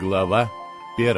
Глава 1.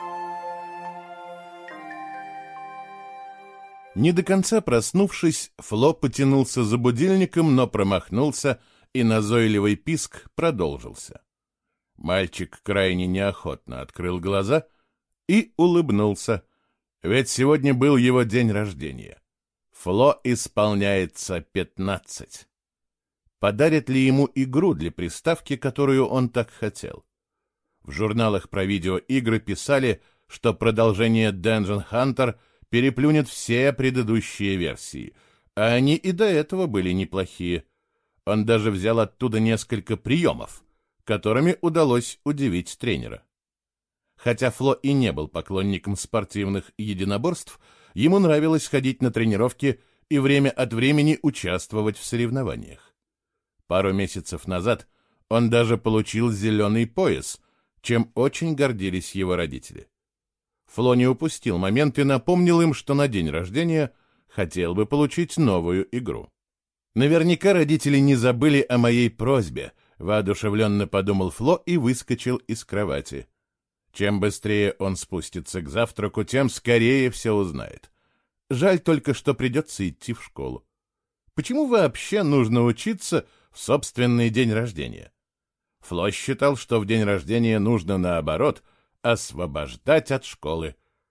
Не до конца проснувшись, Фло потянулся за будильником, но промахнулся, и назойливый писк продолжился. Мальчик крайне неохотно открыл глаза и улыбнулся, ведь сегодня был его день рождения. Фло исполняется 15. Подарят ли ему игру для приставки, которую он так хотел? В журналах про видеоигры писали, что продолжение Dungeon Hunter переплюнет все предыдущие версии, а они и до этого были неплохие. Он даже взял оттуда несколько приемов, которыми удалось удивить тренера. Хотя Фло и не был поклонником спортивных единоборств, ему нравилось ходить на тренировки и время от времени участвовать в соревнованиях. Пару месяцев назад он даже получил зеленый пояс, чем очень гордились его родители. Фло не упустил момент и напомнил им, что на день рождения хотел бы получить новую игру. «Наверняка родители не забыли о моей просьбе», — воодушевленно подумал Фло и выскочил из кровати. Чем быстрее он спустится к завтраку, тем скорее все узнает. Жаль только, что придется идти в школу. Почему вообще нужно учиться в собственный день рождения? Фло считал, что в день рождения нужно, наоборот, освобождать от школы.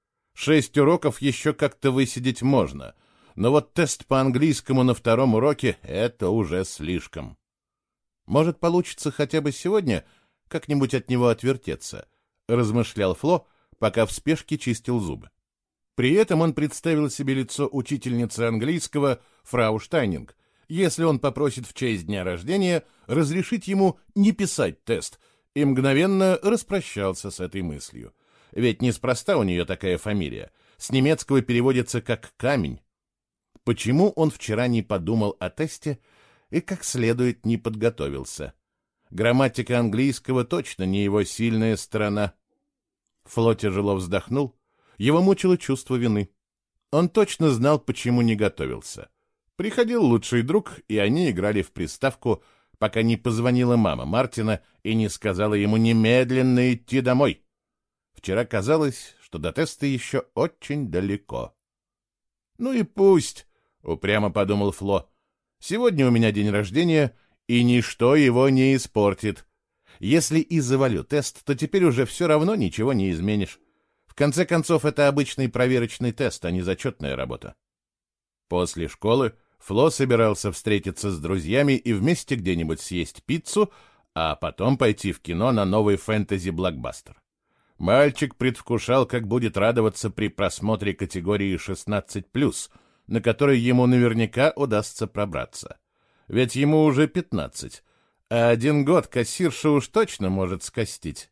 6 уроков еще как-то высидеть можно, но вот тест по английскому на 2-м уроке — это уже слишком. Может, получится хотя бы сегодня как-нибудь от него отвертеться, размышлял Фло, пока в спешке чистил зубы. При этом он представил себе лицо учительницы английского фрау Штайнинг, если он попросит в честь дня рождения разрешить ему не писать тест, и мгновенно распрощался с этой мыслью. Ведь неспроста у нее такая фамилия. С немецкого переводится как «камень». Почему он вчера не подумал о тесте и как следует не подготовился? Грамматика английского точно не его сильная сторона. Фло тяжело вздохнул. Его мучило чувство вины. Он точно знал, почему не готовился. Приходил лучший друг, и они играли в приставку, пока не позвонила мама Мартина и не сказала ему немедленно идти домой. Вчера казалось, что до теста еще очень далеко. «Ну и пусть», — упрямо подумал Фло. «Сегодня у меня день рождения, и ничто его не испортит. Если и завалю тест, то теперь уже все равно ничего не изменишь. В конце концов, это обычный проверочный тест, а не зачетная работа». После школы Фло собирался встретиться с друзьями и вместе где-нибудь съесть пиццу, а потом пойти в кино на новый фэнтези-блокбастер. Мальчик предвкушал, как будет радоваться при просмотре категории 16+, на которой ему наверняка удастся пробраться. Ведь ему уже 15, а 1 год кассирша уж точно может скостить.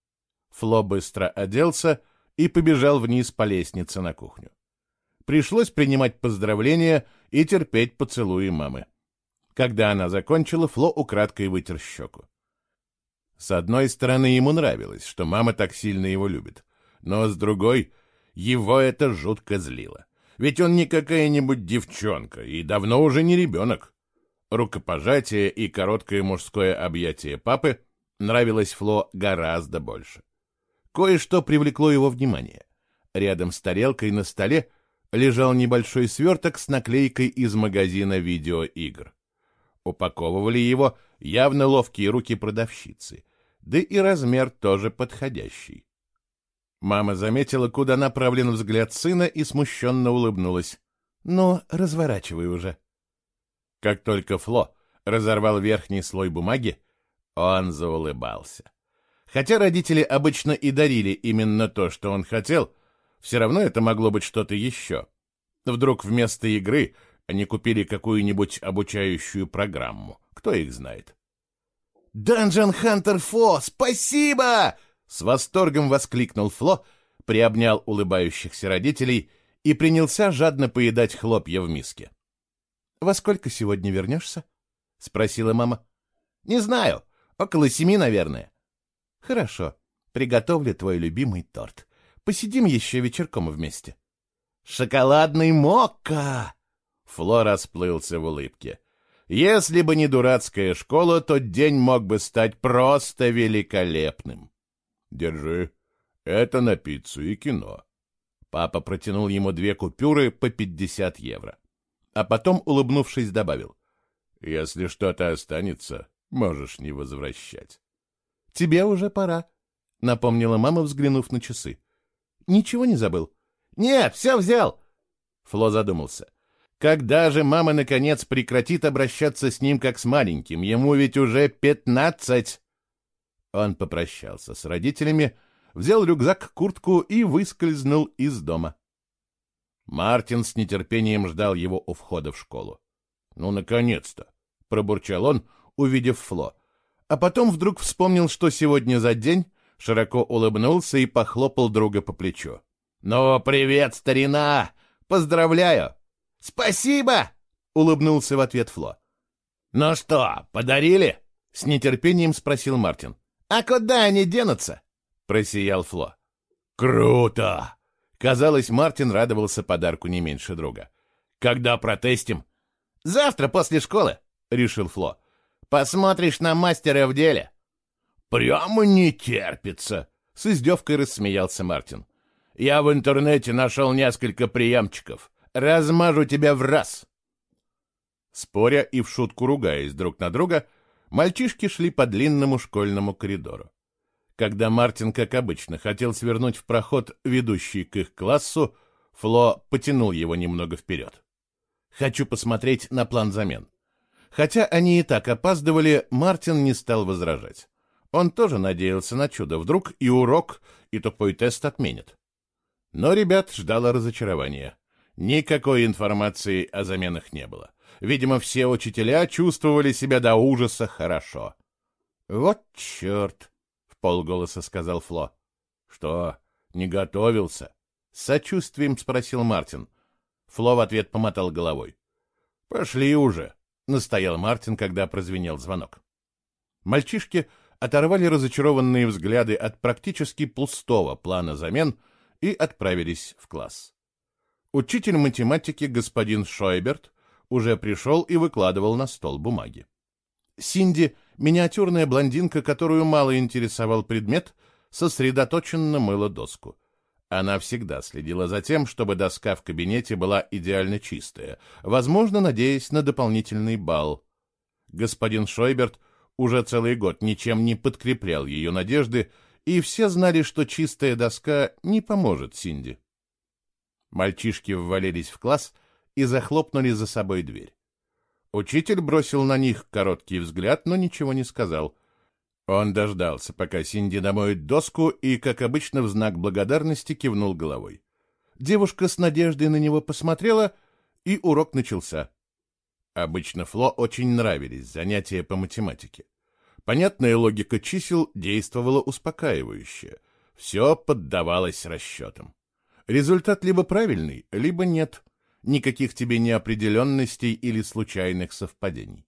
Фло быстро оделся и побежал вниз по лестнице на кухню. Пришлось принимать поздравления и терпеть поцелуи мамы. Когда она закончила, Фло украдкой вытер щеку. С одной стороны, ему нравилось, что мама так сильно его любит, но с другой, его это жутко злило. Ведь он не какая-нибудь девчонка и давно уже не ребенок. Рукопожатие и короткое мужское объятие папы нравилось Фло гораздо больше. Кое-что привлекло его внимание. Рядом с тарелкой на столе лежал небольшой сверток с наклейкой из магазина видеоигр. Упаковывали его явно ловкие руки продавщицы, да и размер тоже подходящий. Мама заметила, куда направлен взгляд сына, и смущенно улыбнулась. «Ну, разворачивай уже». Как только Фло разорвал верхний слой бумаги, он заулыбался. Хотя родители обычно и дарили именно то, что он хотел, все равно это могло быть что-то еще. Вдруг вместо игры они купили какую-нибудь обучающую программу. Кто их знает? «Dungeon Hunter 4, спасибо!» С восторгом воскликнул Фло, приобнял улыбающихся родителей и принялся жадно поедать хлопья в миске. «Во сколько сегодня вернешься?» — спросила мама. «Не знаю, около 7, наверное». «Хорошо, приготовлю твой любимый торт. Посидим еще вечерком вместе». «Шоколадный мокко!» Фло расплылся в улыбке. Если бы не дурацкая школа, то день мог бы стать просто великолепным. Держи. Это на пиццу и кино. Папа протянул ему 2 купюры по 50 евро. А потом, улыбнувшись, добавил: «Если что-то останется, можешь не возвращать». «Тебе уже пора», — напомнила мама, взглянув на часы. «Ничего не забыл?» «Нет, все взял». Фло задумался. Когда же мама, наконец, прекратит обращаться с ним как с маленьким? Ему ведь уже 15. Он попрощался с родителями, взял рюкзак, куртку и выскользнул из дома. Мартин с нетерпением ждал его у входа в школу. «Ну, наконец-то!» — пробурчал он, увидев Фло. А потом вдруг вспомнил, что сегодня за день, широко улыбнулся и похлопал друга по плечу. «Ну, привет, старина! Поздравляю!» «Спасибо!» — улыбнулся в ответ Фло. «Ну что, подарили?» — с нетерпением спросил Мартин. «А куда они денутся?» — просиял Фло. «Круто!» Казалось, Мартин радовался подарку не меньше друга. «Когда протестим?» «Завтра после школы», — решил Фло. «Посмотришь на мастера в деле». «Прямо не терпится», — с издевкой рассмеялся Мартин. «Я в интернете нашел несколько приемчиков. Размажу тебя в раз». Споря и в шутку ругаясь друг на друга, мальчишки шли по длинному школьному коридору. Когда Мартин, как обычно, хотел свернуть в проход, ведущий к их классу, Фло потянул его немного вперед. «Хочу посмотреть на план замен». Хотя они и так опаздывали, Мартин не стал возражать. Он тоже надеялся на чудо. Вдруг и урок, и тупой тест отменят. Но ребят ждало разочарование. Никакой информации о заменах не было. Видимо, все учителя чувствовали себя до ужаса хорошо. «Вот черт!» — вполголоса сказал Фло. «Что, не готовился?» — с сочувствием спросил Мартин. Фло в ответ помотал головой. «Пошли уже!» — настоял Мартин, когда прозвенел звонок. Мальчишки оторвали разочарованные взгляды от практически пустого плана замен и отправились в класс. Учитель математики господин Шойберт уже пришел и выкладывал на стол бумаги. Синди, миниатюрная блондинка, которую мало интересовал предмет, сосредоточенно мыла доску. Она всегда следила за тем, чтобы доска в кабинете была идеально чистая, возможно, надеясь на дополнительный балл. Господин Шойберт уже целый год ничем не подкреплял ее надежды, и все знали, что чистая доска не поможет Синди. Мальчишки ввалились в класс и захлопнули за собой дверь. Учитель бросил на них короткий взгляд, но ничего не сказал. Он дождался, пока Синди домоет доску, и, как обычно, в знак благодарности кивнул головой. Девушка с надеждой на него посмотрела, и урок начался. Обычно Фло очень нравились занятия по математике. Понятная логика чисел действовала успокаивающе. Все поддавалось расчетам. Результат либо правильный, либо нет. Никаких тебе неопределенностей или случайных совпадений.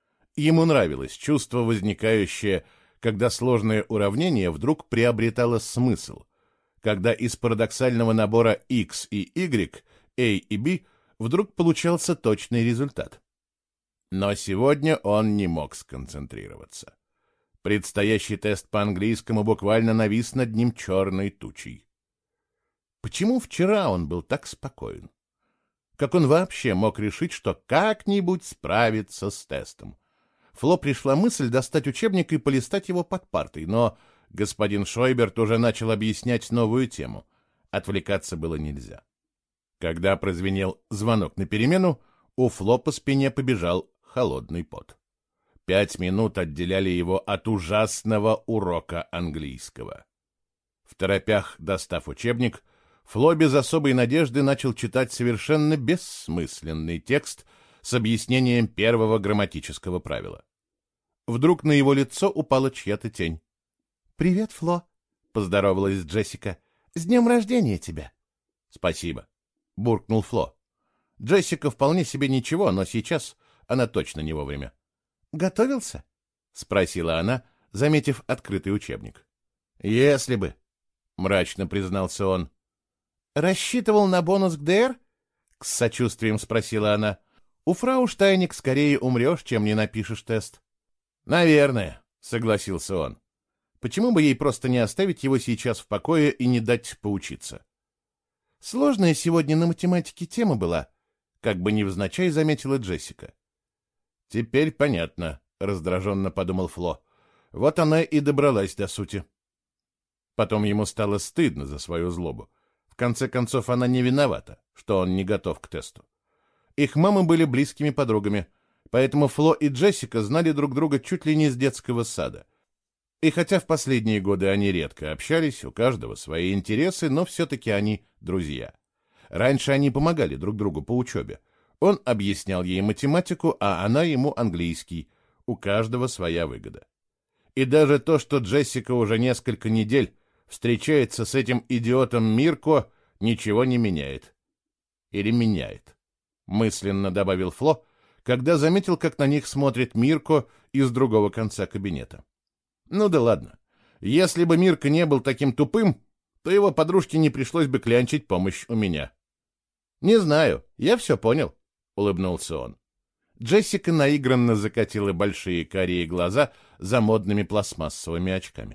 Ему нравилось чувство, возникающее, когда сложное уравнение вдруг приобретало смысл, когда из парадоксального набора x и y, a и b, вдруг получался точный результат. Но сегодня он не мог сконцентрироваться. Предстоящий тест по английскому буквально навис над ним черной тучей. Почему вчера он был так спокоен? Как он вообще мог решить, что как-нибудь справится с тестом? Фло пришла мысль достать учебник и полистать его под партой, но господин Шойберт уже начал объяснять новую тему. Отвлекаться было нельзя. Когда прозвенел звонок на перемену, у Фло по спине побежал холодный пот. 5 минут отделяли его от ужасного урока английского. Второпях, достав учебник, Фло без особой надежды начал читать совершенно бессмысленный текст с объяснением первого грамматического правила. Вдруг на его лицо упала чья-то тень. «Привет, Фло», — поздоровалась Джессика. «С днем рождения тебя!» «Спасибо», — буркнул Фло. Джессика вполне себе ничего, но сейчас она точно не вовремя. «Готовился?» — спросила она, заметив открытый учебник. «Если бы», — мрачно признался он. «Рассчитывал на бонус к ДР?» — с сочувствием спросила она. «У фрау Штайник скорее умрешь, чем не напишешь тест». «Наверное», — согласился он. Почему бы ей просто не оставить его сейчас в покое и не дать поучиться? Сложная сегодня на математике тема была, как бы невзначай заметила Джессика. Теперь понятно, раздраженно подумал Фло. Вот она и добралась до сути. Потом ему стало стыдно за свою злобу. В конце концов, она не виновата, что он не готов к тесту. Их мамы были близкими подругами, поэтому Фло и Джессика знали друг друга чуть ли не с детского сада. И хотя в последние годы они редко общались, у каждого свои интересы, но все-таки они друзья. Раньше они помогали друг другу по учебе. Он объяснял ей математику, а она ему английский. У каждого своя выгода. И даже то, что Джессика уже несколько недель встречается с этим идиотом Мирко, ничего не меняет. Или меняет. Мысленно добавил Фло, когда заметил, как на них смотрит Мирко из другого конца кабинета. Ну да ладно. Если бы Мирка не был таким тупым, то его подружке не пришлось бы клянчить помощь у меня. «Не знаю, я все понял», — улыбнулся он. Джессика наигранно закатила большие карие глаза за модными пластмассовыми очками.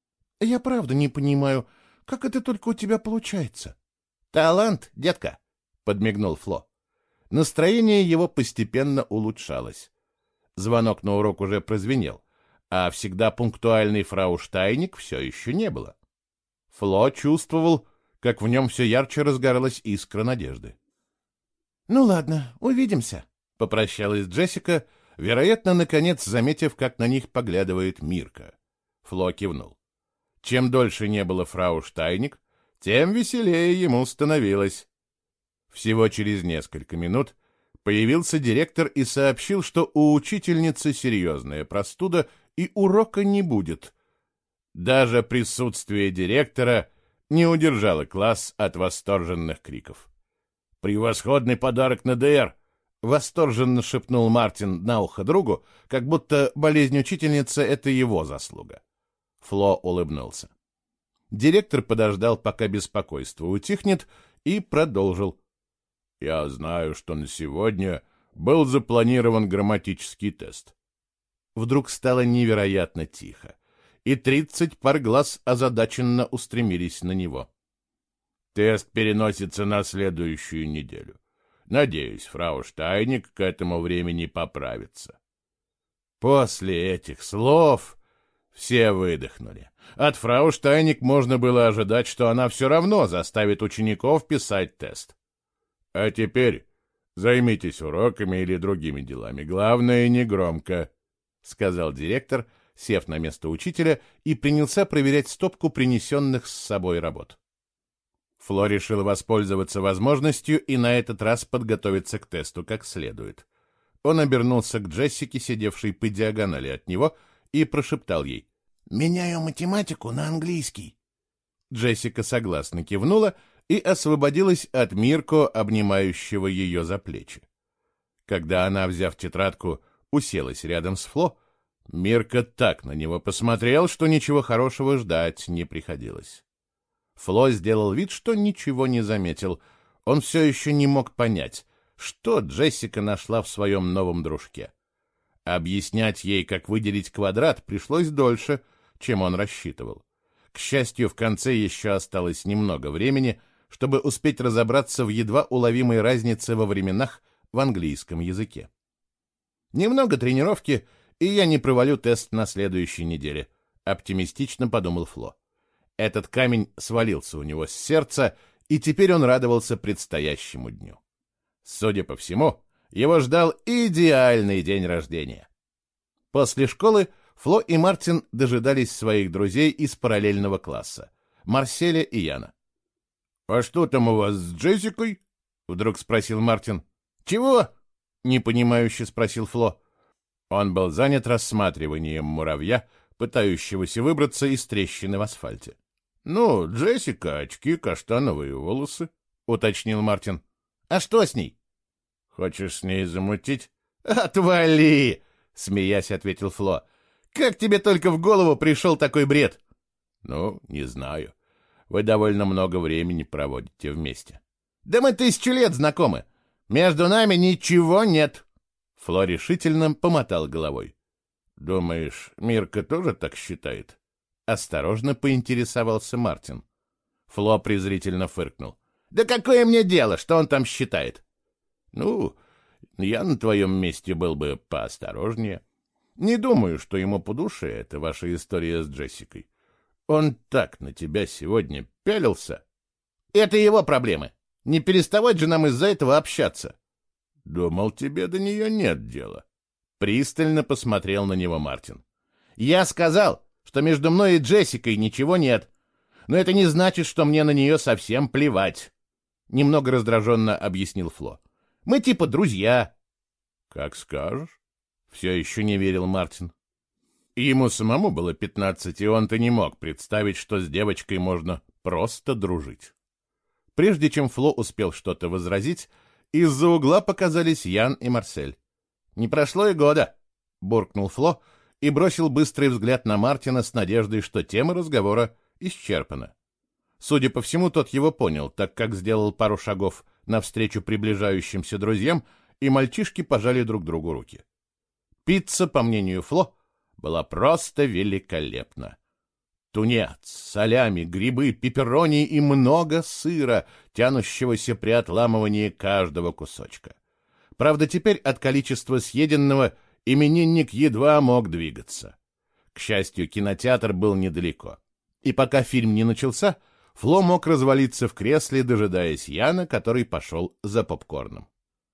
«Я правда не понимаю, как это только у тебя получается?» «Талант, детка», — подмигнул Фло. Настроение его постепенно улучшалось. Звонок на урок уже прозвенел, а всегда пунктуальный фрау Штайник все еще не было. Фло чувствовал, как в нем все ярче разгоралась искра надежды. «Ну ладно, увидимся», — попрощалась Джессика, вероятно, наконец заметив, как на них поглядывает Мирка. Фло кивнул. Чем дольше не было фрау Штайник, тем веселее ему становилось. Всего через несколько минут появился директор и сообщил, что у учительницы серьезная простуда и урока не будет. Даже присутствие директора не удержало класс от восторженных криков. «Превосходный подарок на ДР!» — восторженно шепнул Мартин на ухо другу, как будто болезнь учительницы — это его заслуга. Фло улыбнулся. Директор подождал, пока беспокойство утихнет, и продолжил. «Я знаю, что на сегодня был запланирован грамматический тест». Вдруг стало невероятно тихо, и 30 пар глаз озадаченно устремились на него. «Тест переносится на следующую неделю. Надеюсь, фрау Штайник к этому времени поправится». После этих слов все выдохнули. От фрау Штайник можно было ожидать, что она все равно заставит учеников писать тест. «А теперь займитесь уроками или другими делами. Главное, не громко», — сказал директор, сев на место учителя, и принялся проверять стопку принесенных с собой работ. Фло решил воспользоваться возможностью и на этот раз подготовиться к тесту как следует. Он обернулся к Джессике, сидевшей по диагонали от него, и прошептал ей: «Меняю математику на английский». Джессика согласно кивнула и освободилась от Мирко, обнимающего ее за плечи. Когда она, взяв тетрадку, уселась рядом с Фло, Мирко так на него посмотрел, что ничего хорошего ждать не приходилось. Фло сделал вид, что ничего не заметил. Он все еще не мог понять, что Джессика нашла в своем новом дружке. Объяснять ей, как выделить квадрат, пришлось дольше, чем он рассчитывал. К счастью, в конце еще осталось немного времени, чтобы успеть разобраться в едва уловимой разнице во временах в английском языке. «Немного тренировки, и я не провалю тест на следующей неделе», — оптимистично подумал Фло. Этот камень свалился у него с сердца, и теперь он радовался предстоящему дню. Судя по всему, его ждал идеальный день рождения. После школы Фло и Мартин дожидались своих друзей из параллельного класса — Марселя и Яна. «А что там у вас с Джессикой?» — вдруг спросил Мартин. «Чего?» — непонимающе спросил Фло. Он был занят рассматриванием муравья, пытающегося выбраться из трещины в асфальте. «Ну, Джессика, очки, каштановые волосы», — уточнил Мартин. «А что с ней?» «Хочешь с ней замутить?» «Отвали!» — смеясь ответил Фло. «Как тебе только в голову пришел такой бред?» «Ну, не знаю. Вы довольно много времени проводите вместе». «Да мы 1000 лет знакомы. Между нами ничего нет». Фло решительно помотал головой. «Думаешь, Мирка тоже так считает?» — осторожно поинтересовался Мартин. Фло презрительно фыркнул. «Да какое мне дело, что он там считает?» «Ну, я на твоем месте был бы поосторожнее. Не думаю, что ему по душе эта ваша история с Джессикой. Он так на тебя сегодня пялился». «Это его проблемы. Не переставать же нам из-за этого общаться». «Думал, тебе до нее нет дела». Пристально посмотрел на него Мартин. «Я сказал, что между мной и Джессикой ничего нет. Но это не значит, что мне на нее совсем плевать», — немного раздраженно объяснил Фло. «Мы типа друзья». «Как скажешь», — все еще не верил Мартин. Ему самому было 15, и он-то не мог представить, что с девочкой можно просто дружить. Прежде чем Фло успел что-то возразить, из-за угла показались Ян и Марсель. «Не прошло и года», — буркнул Фло и бросил быстрый взгляд на Мартина с надеждой, что тема разговора исчерпана. Судя по всему, тот его понял, так как сделал пару шагов навстречу приближающимся друзьям, и мальчишки пожали друг другу руки. Пицца, по мнению Фло, была просто великолепна. Тунец, солями, грибы, пепперони и много сыра, тянущегося при отламывании каждого кусочка. Правда, теперь от количества съеденного именинник едва мог двигаться. К счастью, кинотеатр был недалеко. И пока фильм не начался, Фло мог развалиться в кресле, дожидаясь Яна, который пошел за попкорном.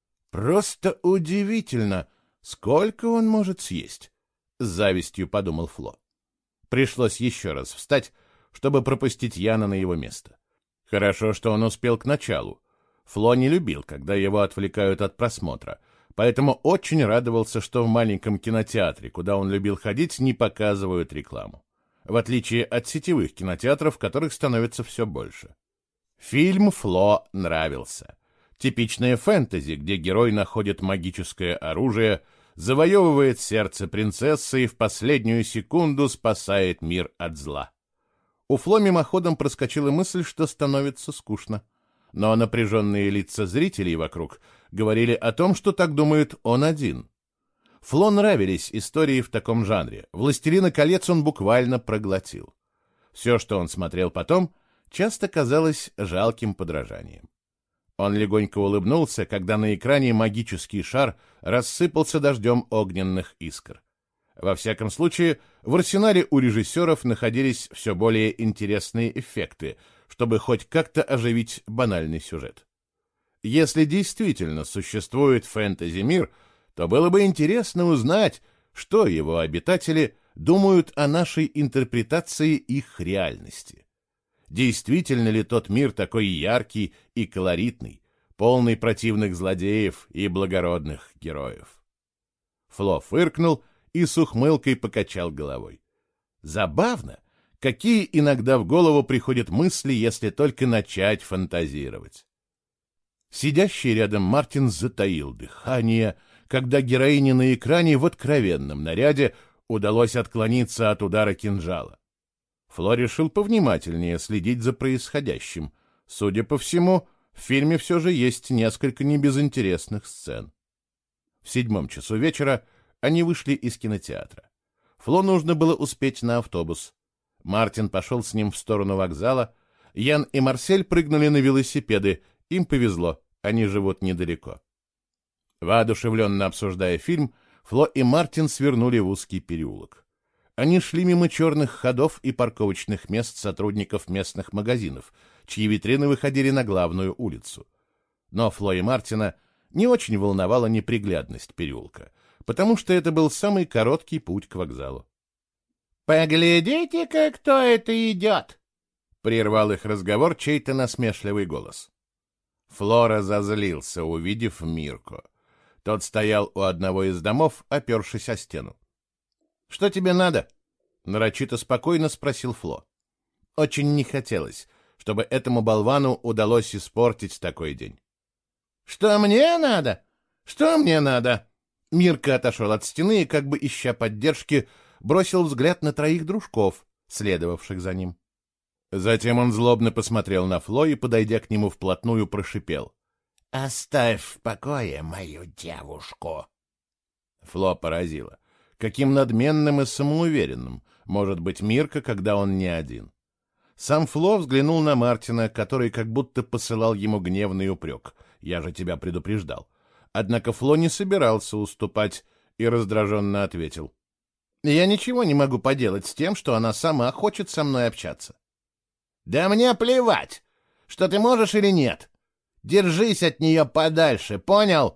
«Просто удивительно, сколько он может съесть!» — с завистью подумал Фло. Пришлось еще раз встать, чтобы пропустить Яна на его место. Хорошо, что он успел к началу. Фло не любил, когда его отвлекают от просмотра, поэтому очень радовался, что в маленьком кинотеатре, куда он любил ходить, не показывают рекламу. В отличие от сетевых кинотеатров, которых становится все больше. Фильм Фло нравился. Типичное фэнтези, где герой находит магическое оружие, завоевывает сердце принцессы и в последнюю секунду спасает мир от зла. У Фло мимоходом проскочила мысль, что становится скучно. Но напряженные лица зрителей вокруг говорили о том, что так думает он один. Фло нравились истории в таком жанре. «Властелина колец» он буквально проглотил. Все, что он смотрел потом, часто казалось жалким подражанием. Он легонько улыбнулся, когда на экране магический шар рассыпался дождем огненных искр. Во всяком случае, в арсенале у режиссеров находились все более интересные эффекты, чтобы хоть как-то оживить банальный сюжет. Если действительно существует фэнтези-мир, то было бы интересно узнать, что его обитатели думают о нашей интерпретации их реальности. Действительно ли тот мир такой яркий и колоритный, полный противных злодеев и благородных героев? Фло фыркнул и с ухмылкой покачал головой. Забавно, какие иногда в голову приходят мысли, если только начать фантазировать. Сидящий рядом Мартин затаил дыхание, когда героине на экране в откровенном наряде удалось отклониться от удара кинжала. Фло решил повнимательнее следить за происходящим. Судя по всему, в фильме все же есть несколько небезынтересных сцен. В 7 часу вечера они вышли из кинотеатра. Фло нужно было успеть на автобус. Мартин пошел с ним в сторону вокзала. Ян и Марсель прыгнули на велосипеды. Им повезло, они живут недалеко. Воодушевленно обсуждая фильм, Фло и Мартин свернули в узкий переулок. Они шли мимо черных ходов и парковочных мест сотрудников местных магазинов, чьи витрины выходили на главную улицу. Но Фло и Мартина не очень волновала неприглядность переулка, потому что это был самый короткий путь к вокзалу. «Поглядите-ка, кто это идет!» — прервал их разговор чей-то насмешливый голос. Фло разозлился, увидев Мирко. Тот стоял у одного из домов, опершись о стену. «Что тебе надо?» — нарочито спокойно спросил Фло. Очень не хотелось, чтобы этому болвану удалось испортить такой день. «Что мне надо? Что мне надо?» Мирка отошел от стены и, как бы ища поддержки, бросил взгляд на 3 дружков, следовавших за ним. Затем он злобно посмотрел на Фло и, подойдя к нему вплотную, прошипел: «Оставь в покое мою девушку!» Фло поразило. Каким надменным и самоуверенным может быть Мирка, когда он не один. Сам Фло взглянул на Мартина, который как будто посылал ему гневный упрек. «Я же тебя предупреждал». Однако Фло не собирался уступать и раздраженно ответил. «Я ничего не могу поделать с тем, что она сама хочет со мной общаться». «Да мне плевать, что ты можешь или нет. Держись от нее подальше, понял?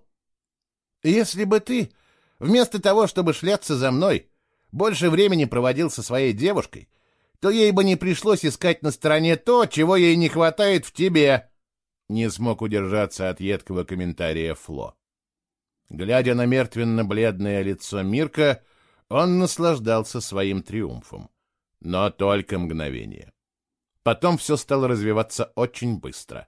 Если бы ты, вместо того, чтобы шляться за мной, больше времени проводил со своей девушкой, то ей бы не пришлось искать на стороне то, чего ей не хватает в тебе». Не смог удержаться от едкого комментария Фло. Глядя на мертвенно-бледное лицо Мирка, он наслаждался своим триумфом. Но только мгновение. Потом все стало развиваться очень быстро.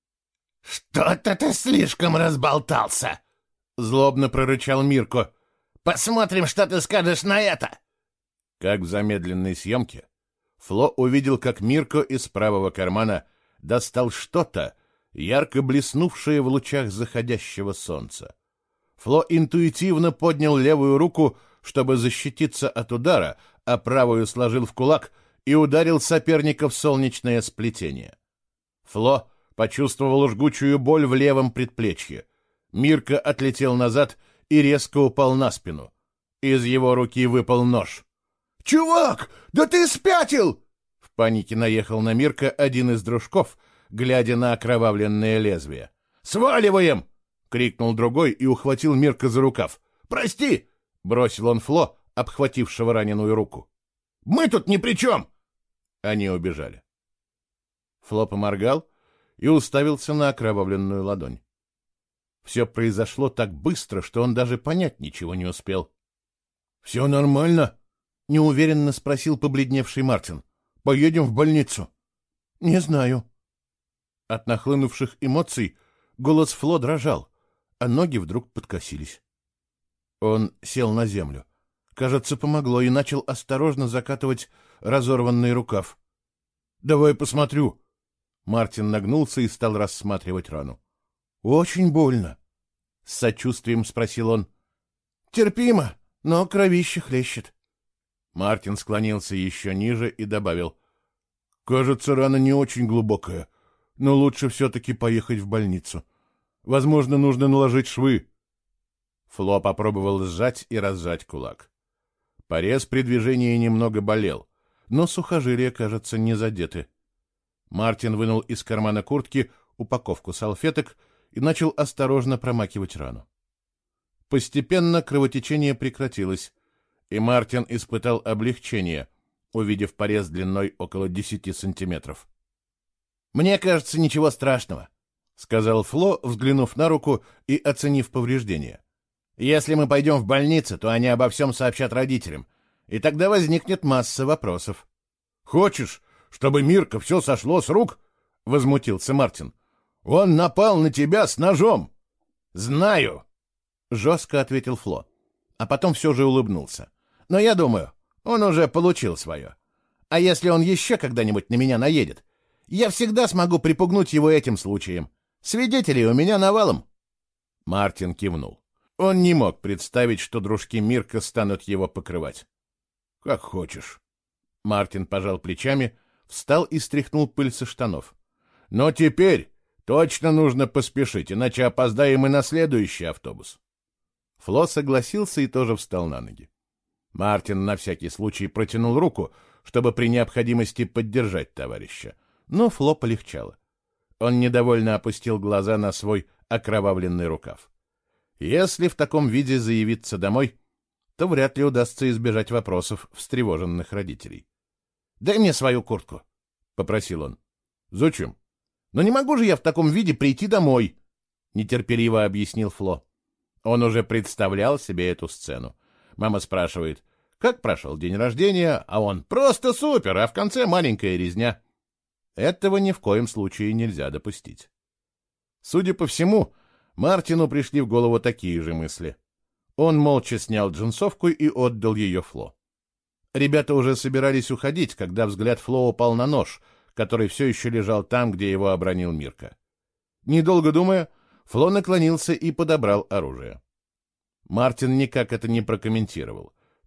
«Что-то ты слишком разболтался!» — злобно прорычал Мирко. «Посмотрим, что ты скажешь на это!» Как в замедленной съемке, Фло увидел, как Мирко из правого кармана достал что-то, ярко блеснувшее в лучах заходящего солнца. Фло интуитивно поднял левую руку, чтобы защититься от удара, а правую сложил в кулак и ударил соперника в солнечное сплетение. Фло почувствовал жгучую боль в левом предплечье. Мирка отлетел назад и резко упал на спину. Из его руки выпал нож. «Чувак, да ты спятил!» В панике наехал на Мирка один из дружков, глядя на окровавленное лезвие. «Сваливаем!» — крикнул другой и ухватил Мирка за рукав. «Прости!» — бросил он Фло, обхватившего раненую руку. «Мы тут ни при чем!» Они убежали. Фло поморгал и уставился на окровавленную ладонь. Все произошло так быстро, что он даже понять ничего не успел. «Все нормально?» — неуверенно спросил побледневший Мартин. «Поедем в больницу?» «Не знаю». От нахлынувших эмоций голос Фло дрожал, а ноги вдруг подкосились. Он сел на землю. Кажется, помогло, и начал осторожно закатывать разорванный рукав. «Давай посмотрю». Мартин нагнулся и стал рассматривать рану. «Очень больно», — с сочувствием спросил он. «Терпимо, но кровище хлещет». Мартин склонился еще ниже и добавил. «Кажется, рана не очень глубокая, но лучше все-таки поехать в больницу. Возможно, нужно наложить швы». Фло попробовал сжать и разжать кулак. Порез при движении немного болел, но сухожилия, кажется, не задеты. Мартин вынул из кармана куртки упаковку салфеток и начал осторожно промакивать рану. Постепенно кровотечение прекратилось, и Мартин испытал облегчение, увидев порез длиной около 10 сантиметров. «Мне кажется, ничего страшного», — сказал Фло, взглянув на руку и оценив повреждения. «Если мы пойдем в больницу, то они обо всем сообщат родителям, и тогда возникнет масса вопросов». «Хочешь, чтобы Мирка все сошло с рук?» — возмутился Мартин. «Он напал на тебя с ножом!» «Знаю!» — жестко ответил Фло, а потом все же улыбнулся. «Но я думаю, он уже получил свое. А если он еще когда-нибудь на меня наедет, я всегда смогу припугнуть его этим случаем. Свидетелей у меня навалом». Мартин кивнул. Он не мог представить, что дружки Мирка станут его покрывать. «Как хочешь». Мартин пожал плечами, встал и стряхнул пыль со штанов. «Но теперь точно нужно поспешить, иначе опоздаем и на следующий автобус». Фло согласился и тоже встал на ноги. Мартин на всякий случай протянул руку, чтобы при необходимости поддержать товарища, но Фло полегчало. Он недовольно опустил глаза на свой окровавленный рукав. Если в таком виде заявиться домой, то вряд ли удастся избежать вопросов встревоженных родителей. «Дай мне свою куртку», — попросил он. «Зачем?» «Но не могу же я в таком виде прийти домой», — нетерпеливо объяснил Фло. Он уже представлял себе эту сцену. Мама спрашивает, как прошел день рождения, а он «просто супер», а в конце маленькая резня. Этого ни в коем случае нельзя допустить. Судя по всему, Мартину пришли в голову такие же мысли. Он молча снял джинсовку и отдал ее Фло. Ребята уже собирались уходить, когда взгляд Фло упал на нож, который все еще лежал там, где его обронил Мирка. Недолго думая, Фло наклонился и подобрал оружие. Мартин никак это не прокомментировал,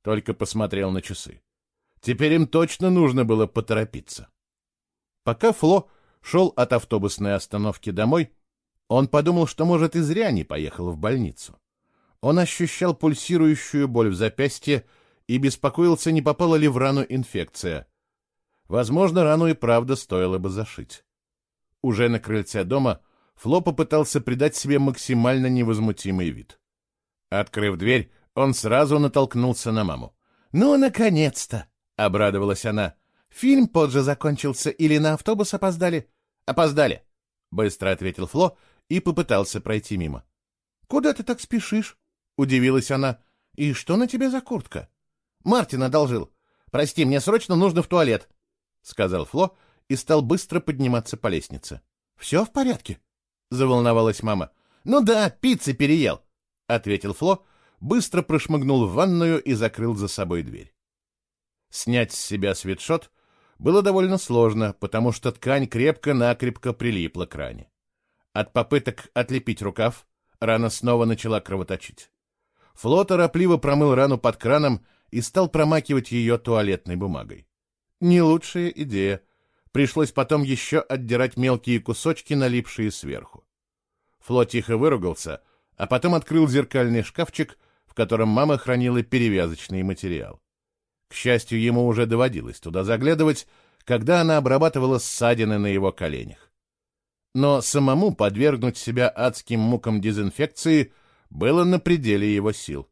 только посмотрел на часы. Теперь им точно нужно было поторопиться. Пока Фло шел от автобусной остановки домой, он подумал, что, может, и зря не поехал в больницу. Он ощущал пульсирующую боль в запястье и беспокоился, не попала ли в рану инфекция. Возможно, рану и правда стоило бы зашить. Уже на крыльце дома Фло попытался придать себе максимально невозмутимый вид. Открыв дверь, он сразу натолкнулся на маму. «Ну, наконец-то!» — обрадовалась она. «Фильм позже закончился или на автобус опоздали?» «Опоздали!» — быстро ответил Фло и попытался пройти мимо. «Куда ты так спешишь?» — удивилась она. «И что на тебе за куртка?» «Мартин одолжил. Прости, мне срочно нужно в туалет», — сказал Фло и стал быстро подниматься по лестнице. «Все в порядке?» — заволновалась мама. «Ну да, пиццы переел», — ответил Фло, быстро прошмыгнул в ванную и закрыл за собой дверь. Снять с себя свитшот было довольно сложно, потому что ткань крепко-накрепко прилипла к ране. От попыток отлепить рукав рана снова начала кровоточить. Фло торопливо промыл рану под краном и стал промакивать ее туалетной бумагой. Не лучшая идея. Пришлось потом еще отдирать мелкие кусочки, налипшие сверху. Фло тихо выругался, а потом открыл зеркальный шкафчик, в котором мама хранила перевязочный материал. К счастью, ему уже доводилось туда заглядывать, когда она обрабатывала ссадины на его коленях. Но самому подвергнуть себя адским мукам дезинфекции было на пределе его сил.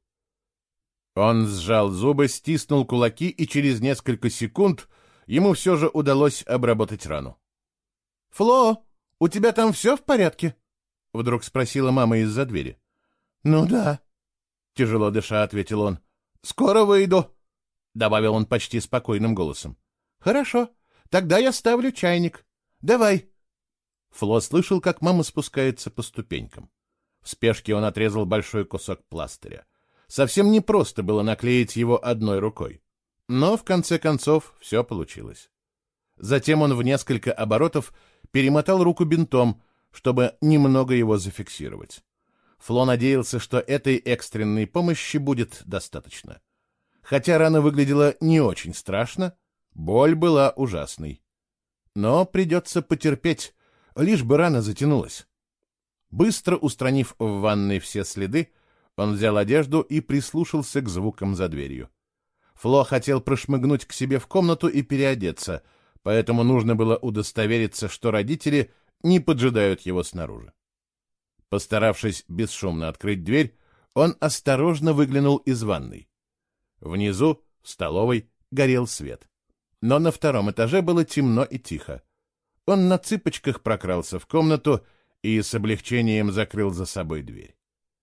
Он сжал зубы, стиснул кулаки, и через несколько секунд ему все же удалось обработать рану. — Фло, у тебя там все в порядке? — вдруг спросила мама из-за двери. — Ну да, — тяжело дыша ответил он. — Скоро выйду, — добавил он почти спокойным голосом. — Хорошо, тогда я ставлю чайник. Давай. Фло слышал, как мама спускается по ступенькам. В спешке он отрезал большой кусок пластыря. Совсем непросто было наклеить его одной рукой. Но, в конце концов, все получилось. Затем он в несколько оборотов перемотал руку бинтом, чтобы немного его зафиксировать. Фло надеялся, что этой экстренной помощи будет достаточно. Хотя рана выглядела не очень страшно, боль была ужасной. Но придется потерпеть, лишь бы рана затянулась. Быстро устранив в ванной все следы, он взял одежду и прислушался к звукам за дверью. Фло хотел прошмыгнуть к себе в комнату и переодеться, поэтому нужно было удостовериться, что родители не поджидают его снаружи. Постаравшись бесшумно открыть дверь, он осторожно выглянул из ванной. Внизу, в столовой, горел свет. Но на втором этаже было темно и тихо. Он на цыпочках прокрался в комнату и с облегчением закрыл за собой дверь.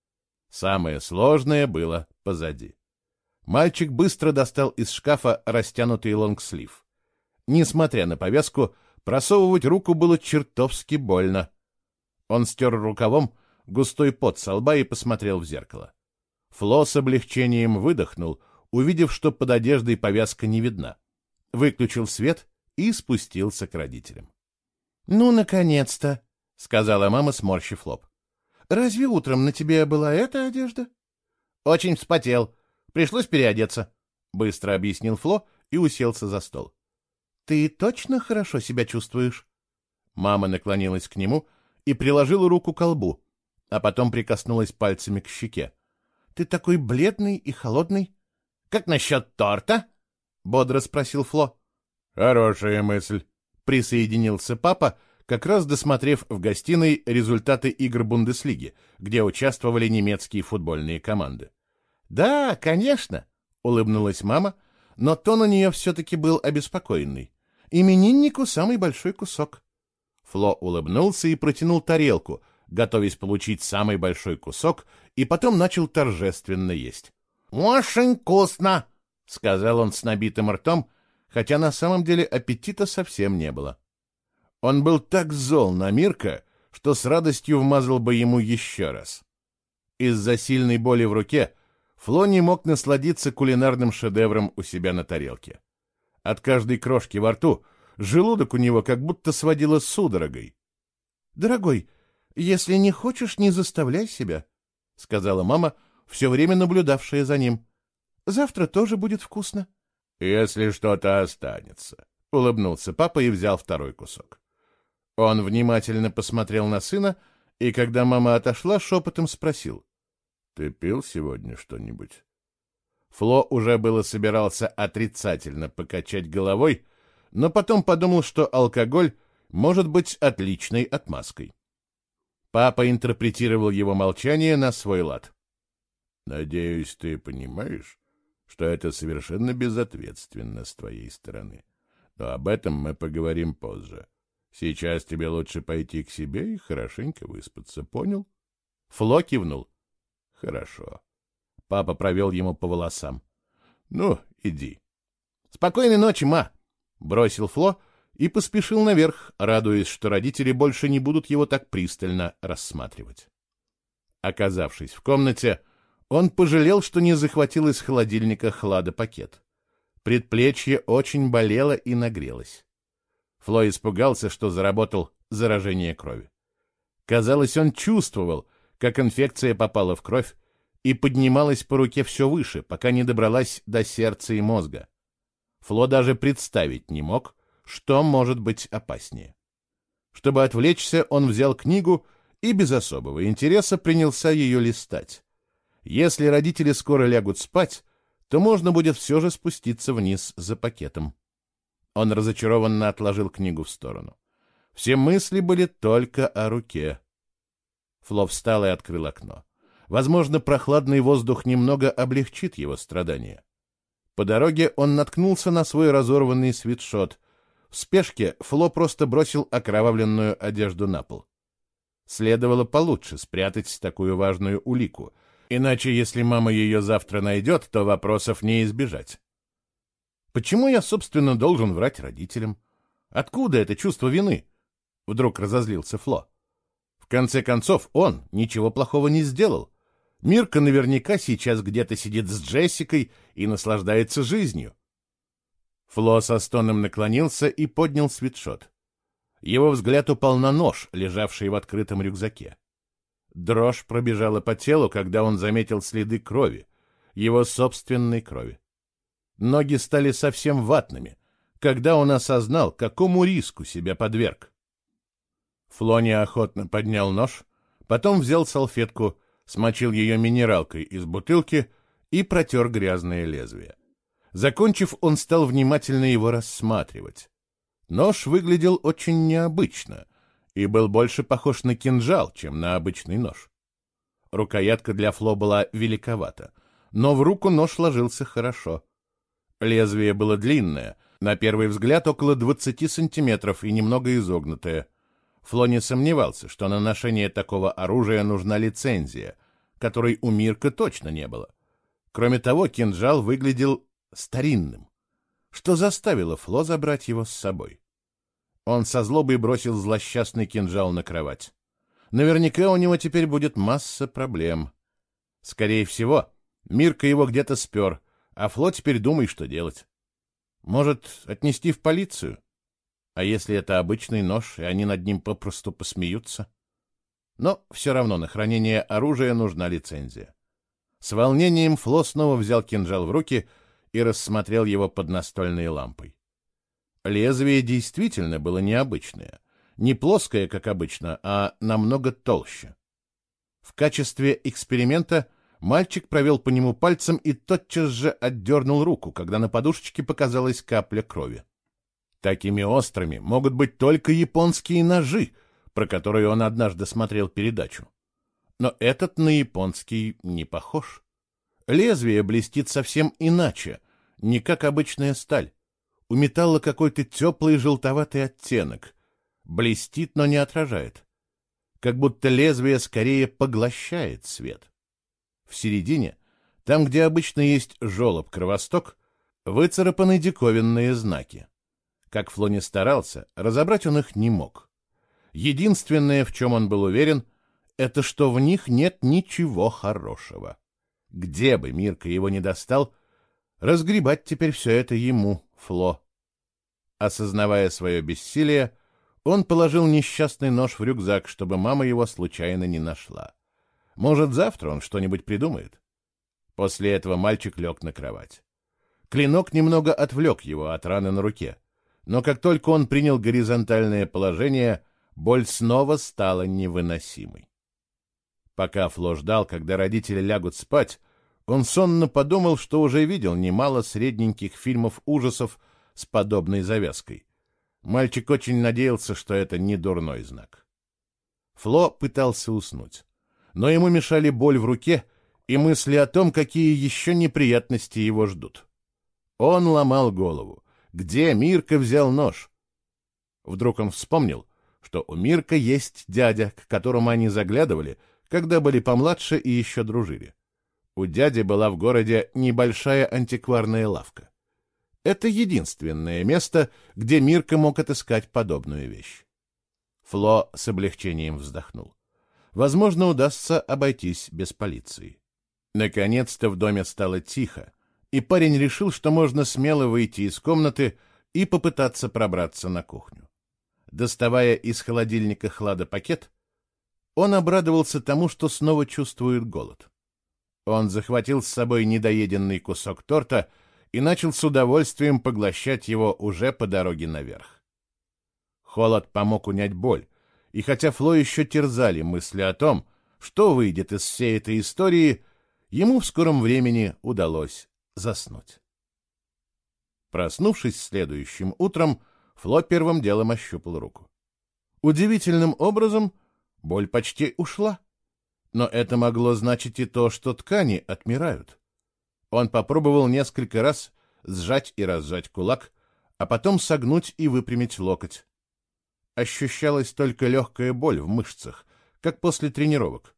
Самое сложное было позади. Мальчик быстро достал из шкафа растянутый лонгслив. Несмотря на повязку, просовывать руку было чертовски больно. Он стер рукавом густой пот со лба и посмотрел в зеркало. Фло с облегчением выдохнул, увидев, что под одеждой повязка не видна. Выключил свет и спустился к родителям. — Ну, наконец-то! — сказала мама, сморщив лоб. — Разве утром на тебе была эта одежда? — Очень вспотел. Пришлось переодеться, — быстро объяснил Фло и уселся за стол. — Ты точно хорошо себя чувствуешь? Мама наклонилась к нему и приложила руку к лбу, а потом прикоснулась пальцами к щеке. — Ты такой бледный и холодный. — Как насчет торта? — бодро спросил Фло. — Хорошая мысль, — присоединился папа, как раз досмотрев в гостиной результаты игр Бундеслиги, где участвовали немецкие футбольные команды. — Да, конечно, — улыбнулась мама, но тон у нее все-таки был обеспокоенный. — Имениннику самый большой кусок. Фло улыбнулся и протянул тарелку, готовясь получить самый большой кусок, и потом начал торжественно есть. — Очень вкусно, — сказал он с набитым ртом, хотя на самом деле аппетита совсем не было. Он был так зол на Мирка, что с радостью вмазал бы ему еще раз. Из-за сильной боли в руке Фло не мог насладиться кулинарным шедевром у себя на тарелке. От каждой крошки во рту желудок у него как будто сводило судорогой. — Дорогой, если не хочешь, не заставляй себя, — сказала мама, все время наблюдавшая за ним. Завтра тоже будет вкусно. Если что-то останется, — улыбнулся папа и взял второй кусок. Он внимательно посмотрел на сына, и когда мама отошла, шепотом спросил: «Ты пил сегодня что-нибудь?» Фло уже было собирался отрицательно покачать головой, но потом подумал, что алкоголь может быть отличной отмазкой. Папа интерпретировал его молчание на свой лад. «Надеюсь, ты понимаешь, что это совершенно безответственно с твоей стороны. Но об этом мы поговорим позже. Сейчас тебе лучше пойти к себе и хорошенько выспаться, понял?» Фло кивнул. «Хорошо». Папа провел ему по волосам. «Ну, иди». «Спокойной ночи, ма!» — бросил Фло и поспешил наверх, радуясь, что родители больше не будут его так пристально рассматривать. Оказавшись в комнате, он пожалел, что не захватил из холодильника хладопакет. Предплечье очень болело и нагрелось. Фло испугался, что заработал заражение крови. Казалось, он чувствовал, как инфекция попала в кровь и поднималась по руке все выше, пока не добралась до сердца и мозга. Фло даже представить не мог, что может быть опаснее. Чтобы отвлечься, он взял книгу и без особого интереса принялся ее листать. Если родители скоро лягут спать, то можно будет все же спуститься вниз за пакетом. Он разочарованно отложил книгу в сторону. Все мысли были только о руке. Фло встал и открыл окно. Возможно, прохладный воздух немного облегчит его страдания. По дороге он наткнулся на свой разорванный свитшот. В спешке Фло просто бросил окровавленную одежду на пол. Следовало получше спрятать такую важную улику, иначе, если мама ее завтра найдет, то вопросов не избежать. Почему я, собственно, должен врать родителям? Откуда это чувство вины? Вдруг разозлился Фло. В конце концов, он ничего плохого не сделал. Мирка наверняка сейчас где-то сидит с Джессикой и наслаждается жизнью. Фло со стоном наклонился и поднял свитшот. Его взгляд упал на нож, лежавший в открытом рюкзаке. Дрожь пробежала по телу, когда он заметил следы крови, его собственной крови. Ноги стали совсем ватными, когда он осознал, какому риску себя подверг. Фло неохотно поднял нож, потом взял салфетку, смочил ее минералкой из бутылки и протер грязное лезвие. Закончив, он стал внимательно его рассматривать. Нож выглядел очень необычно и был больше похож на кинжал, чем на обычный нож. Рукоятка для Фло была великовата, но в руку нож ложился хорошо. Лезвие было длинное, на первый взгляд около 20 сантиметров и немного изогнутое. Фло не сомневался, что на ношение такого оружия нужна лицензия, которой у Мирка точно не было. Кроме того, кинжал выглядел старинным, что заставило Фло забрать его с собой. Он со злобой бросил злосчастный кинжал на кровать. Наверняка у него теперь будет масса проблем. Скорее всего, Мирка его где-то спер, а Фло теперь думай, что делать. Может, отнести в полицию? А если это обычный нож, и они над ним попросту посмеются? Но все равно на хранение оружия нужна лицензия. С волнением Фло снова взял кинжал в руки и рассмотрел его под настольной лампой. Лезвие действительно было необычное. Не плоское, как обычно, а намного толще. В качестве эксперимента мальчик провел по нему пальцем и тотчас же отдернул руку, когда на подушечке показалась капля крови. Такими острыми могут быть только японские ножи, про которые он однажды смотрел передачу. Но этот на японский не похож. Лезвие блестит совсем иначе, не как обычная сталь. У металла какой-то теплый желтоватый оттенок. Блестит, но не отражает. Как будто лезвие скорее поглощает свет. В середине, там, где обычно есть желоб-кровосток, выцарапаны диковинные знаки. Как Фло не старался, разобрать он их не мог. Единственное, в чем он был уверен, это что в них нет ничего хорошего. Где бы Мирка его ни достал, разгребать теперь все это ему, Фло. Осознавая свое бессилие, он положил несчастный нож в рюкзак, чтобы мама его случайно не нашла. Может, завтра он что-нибудь придумает. После этого мальчик лег на кровать. Клинок немного отвлек его от раны на руке, но как только он принял горизонтальное положение, боль снова стала невыносимой. Пока Фло ждал, когда родители лягут спать, он сонно подумал, что уже видел немало средненьких фильмов ужасов с подобной завязкой. Мальчик очень надеялся, что это не дурной знак. Фло пытался уснуть, но ему мешали боль в руке и мысли о том, какие еще неприятности его ждут. Он ломал голову. Где Мирка взял нож? Вдруг он вспомнил, что у Мирка есть дядя, к которому они заглядывали, когда были помладше и еще дружили. У дяди была в городе небольшая антикварная лавка. Это единственное место, где Мирка мог отыскать подобную вещь. Фло с облегчением вздохнул. Возможно, удастся обойтись без полиции. Наконец-то в доме стало тихо, и парень решил, что можно смело выйти из комнаты и попытаться пробраться на кухню. Доставая из холодильника хладопакет, он обрадовался тому, что снова чувствует голод. Он захватил с собой недоеденный кусок торта и начал с удовольствием поглощать его уже по дороге наверх. Холод помог унять боль, и хотя Фло еще терзали мысли о том, что выйдет из всей этой истории, ему в скором времени удалось заснуть. Проснувшись следующим утром, Фло первым делом ощупал руку. Удивительным образом боль почти ушла, но это могло значить и то, что ткани отмирают. Он попробовал несколько раз сжать и разжать кулак, а потом согнуть и выпрямить локоть. Ощущалась только легкая боль в мышцах, как после тренировок.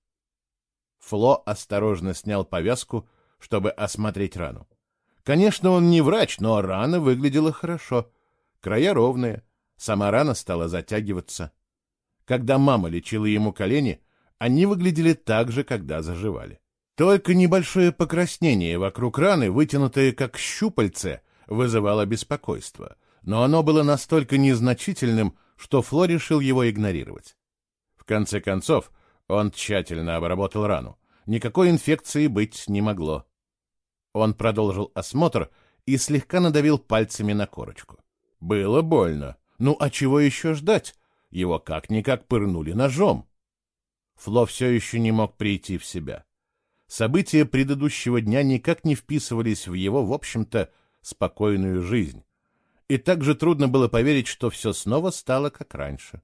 Фло осторожно снял повязку, чтобы осмотреть рану. Конечно, он не врач, но рана выглядела хорошо. Края ровные, сама рана стала затягиваться. Когда мама лечила ему колени, они выглядели так же, когда заживали. Только небольшое покраснение вокруг раны, вытянутое как щупальце, вызывало беспокойство. Но оно было настолько незначительным, что Фло решил его игнорировать. В конце концов, он тщательно обработал рану. Никакой инфекции быть не могло. Он продолжил осмотр и слегка надавил пальцами на корочку. Было больно. Ну, а чего еще ждать? Его как-никак пырнули ножом. Фло все еще не мог прийти в себя. События предыдущего дня никак не вписывались в его, в общем-то, спокойную жизнь. И также трудно было поверить, что все снова стало как раньше.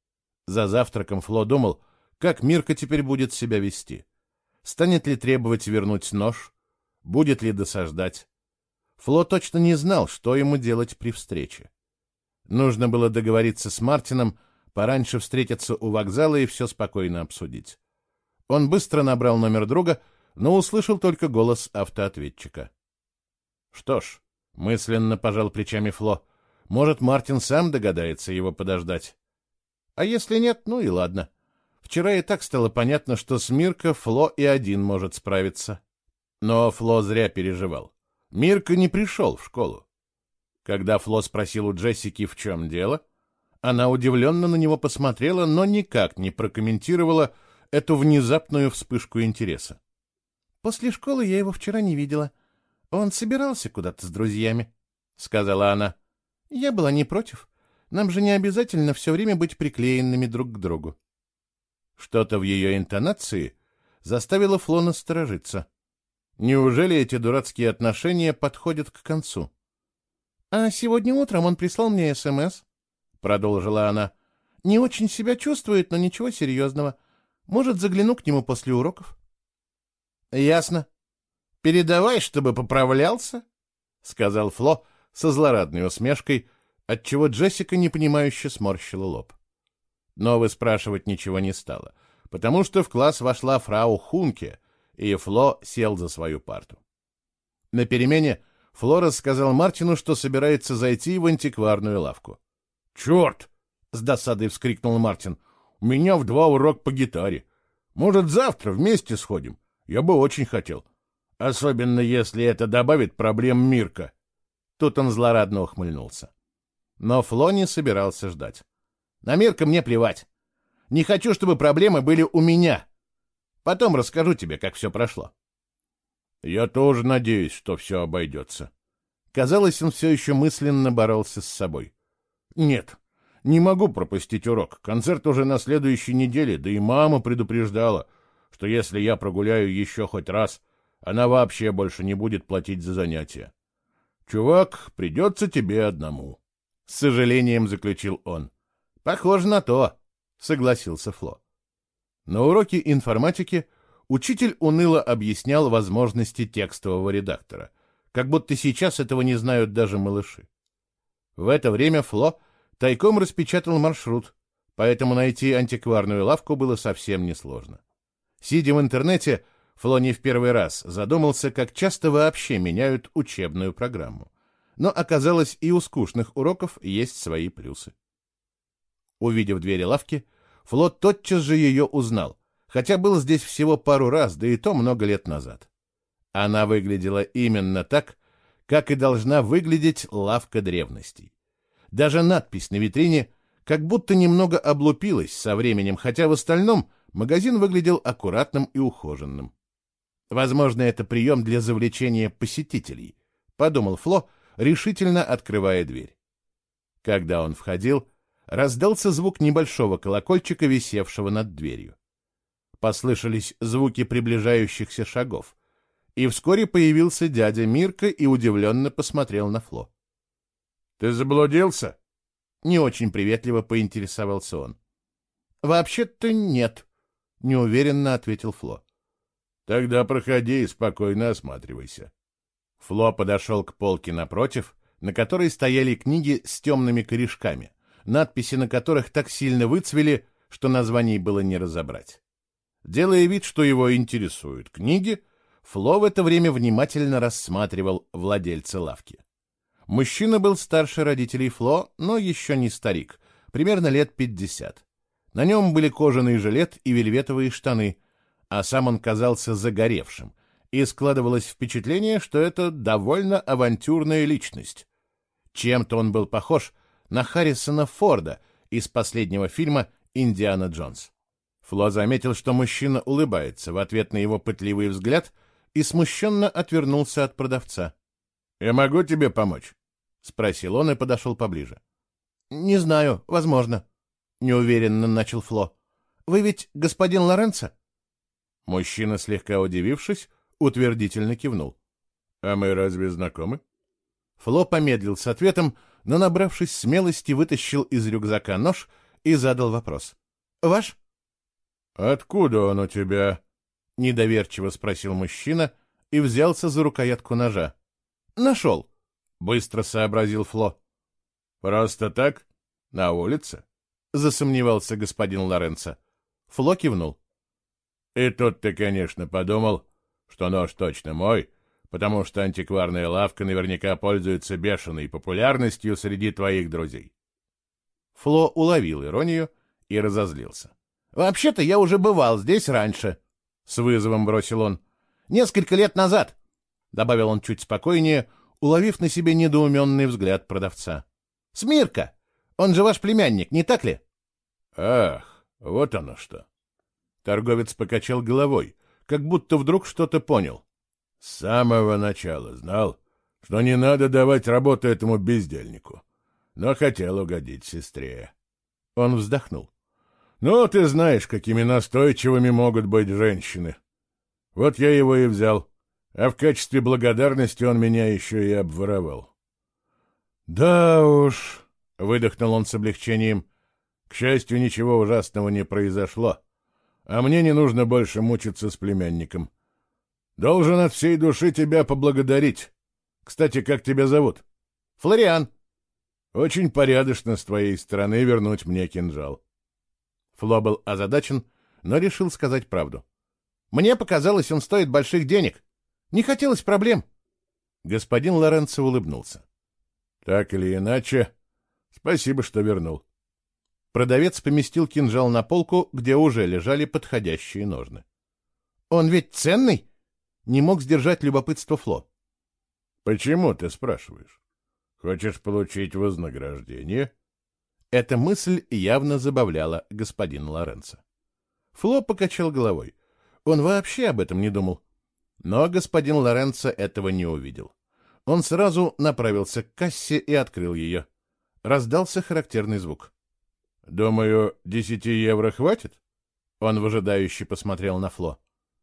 За завтраком Фло думал, как Мирка теперь будет себя вести. Станет ли требовать вернуть нож? Будет ли досаждать? Фло точно не знал, что ему делать при встрече. Нужно было договориться с Мартином, пораньше встретиться у вокзала и все спокойно обсудить. Он быстро набрал номер друга, но услышал только голос автоответчика. Что ж, мысленно пожал плечами Фло, может, Мартин сам догадается его подождать. А если нет, ну и ладно. Вчера и так стало понятно, что с Мирко Фло и один может справиться. Но Фло зря переживал. Мирка не пришел в школу. Когда Фло спросил у Джессики, в чем дело, она удивленно на него посмотрела, но никак не прокомментировала эту внезапную вспышку интереса. «После школы я его вчера не видела. Он собирался куда-то с друзьями», — сказала она. «Я была не против. Нам же не обязательно все время быть приклеенными друг к другу». Что-то в ее интонации заставило Фло насторожиться. Неужели эти дурацкие отношения подходят к концу? «А сегодня утром он прислал мне СМС», — продолжила она. «Не очень себя чувствует, но ничего серьезного. Может, загляну к нему после уроков». «Ясно. Передавай, чтобы поправлялся», — сказал Фло со злорадной усмешкой, отчего Джессика непонимающе сморщила лоб. Но выспрашивать ничего не стала, потому что в класс вошла фрау Хунке, и Фло сел за свою парту. На перемене Фло рассказал Мартину, что собирается зайти в антикварную лавку. «Черт!» — с досадой вскрикнул Мартин. «У меня в 2 урок по гитаре. Может, завтра вместе сходим? Я бы очень хотел. Особенно, если это добавит проблем Мирка». Тут он злорадно ухмыльнулся. Но Фло не собирался ждать. «На Мирка мне плевать. Не хочу, чтобы проблемы были у меня. Потом расскажу тебе, как все прошло». Я тоже надеюсь, что все обойдется. Казалось, он все еще мысленно боролся с собой. Нет, не могу пропустить урок. Концерт уже на следующей неделе, да и мама предупреждала, что если я прогуляю еще хоть раз, она вообще больше не будет платить за занятия. Чувак, придется тебе одному. С сожалением заключил он. Похоже на то, согласился Фло. На уроке информатики учитель уныло объяснял возможности текстового редактора, как будто сейчас этого не знают даже малыши. В это время Фло тайком распечатал маршрут, поэтому найти антикварную лавку было совсем несложно. Сидя в интернете, Фло не в первый раз задумался, как часто вообще меняют учебную программу. Но оказалось, и у скучных уроков есть свои плюсы. Увидев двери лавки, Фло тотчас же ее узнал, хотя был здесь всего пару раз, да и то много лет назад. Она выглядела именно так, как и должна выглядеть лавка древностей. Даже надпись на витрине как будто немного облупилась со временем, хотя в остальном магазин выглядел аккуратным и ухоженным. Возможно, это прием для завлечения посетителей, подумал Фло, решительно открывая дверь. Когда он входил, раздался звук небольшого колокольчика, висевшего над дверью. Послышались звуки приближающихся шагов, и вскоре появился дядя Мирка и удивленно посмотрел на Фло. — Ты заблудился? — не очень приветливо поинтересовался он. — Вообще-то нет, — неуверенно ответил Фло. — Тогда проходи и спокойно осматривайся. Фло подошел к полке напротив, на которой стояли книги с темными корешками, надписи на которых так сильно выцвели, что названий было не разобрать. Делая вид, что его интересуют книги, Фло в это время внимательно рассматривал владельца лавки. Мужчина был старше родителей Фло, но еще не старик, примерно лет 50. На нем были кожаный жилет и вельветовые штаны, а сам он казался загоревшим, и складывалось впечатление, что это довольно авантюрная личность. Чем-то он был похож на Харрисона Форда из последнего фильма «Индиана Джонс». Фло заметил, что мужчина улыбается в ответ на его пытливый взгляд и смущенно отвернулся от продавца. — Я могу тебе помочь? — спросил он и подошел поближе. — Не знаю, возможно, — неуверенно начал Фло. — Вы ведь господин Лоренцо? Мужчина, слегка удивившись, утвердительно кивнул. — А мы разве знакомы? Фло помедлил с ответом, но, набравшись смелости, вытащил из рюкзака нож и задал вопрос. — Ваш? — Откуда он у тебя? — недоверчиво спросил мужчина и взялся за рукоятку ножа. — Нашел, — быстро сообразил Фло. — Просто так? На улице? — засомневался господин Лоренцо. Фло кивнул. — И тут ты, конечно, подумал, что нож точно мой, потому что антикварная лавка наверняка пользуется бешеной популярностью среди твоих друзей. Фло уловил иронию и разозлился. — Вообще-то я уже бывал здесь раньше, — с вызовом бросил он. — Несколько лет назад, — добавил он чуть спокойнее, уловив на себе недоуменный взгляд продавца. — Смирка! Он же ваш племянник, не так ли? — Ах, вот оно что! Торговец покачал головой, как будто вдруг что-то понял. — С самого начала знал, что не надо давать работу этому бездельнику, но хотел угодить сестре. Он вздохнул. — Ну, ты знаешь, какими настойчивыми могут быть женщины. Вот я его и взял, а в качестве благодарности он меня еще и обворовал. — Да уж, — выдохнул он с облегчением, — к счастью, ничего ужасного не произошло, а мне не нужно больше мучиться с племянником. Должен от всей души тебя поблагодарить. Кстати, как тебя зовут? — Флориан. — Очень порядочно с твоей стороны вернуть мне кинжал. Фло был озадачен, но решил сказать правду. — Мне показалось, он стоит больших денег. Не хотелось проблем. Господин Лоренцо улыбнулся. — Так или иначе, спасибо, что вернул. Продавец поместил кинжал на полку, где уже лежали подходящие ножны. — Он ведь ценный? Не мог сдержать любопытство Фло. — Почему, ты спрашиваешь? Хочешь получить вознаграждение? Эта мысль явно забавляла господина Лоренцо. Фло покачал головой. Он вообще об этом не думал. Но господин Лоренцо этого не увидел. Он сразу направился к кассе и открыл ее. Раздался характерный звук. «Думаю, 10 евро хватит?» Он выжидающе посмотрел на Фло.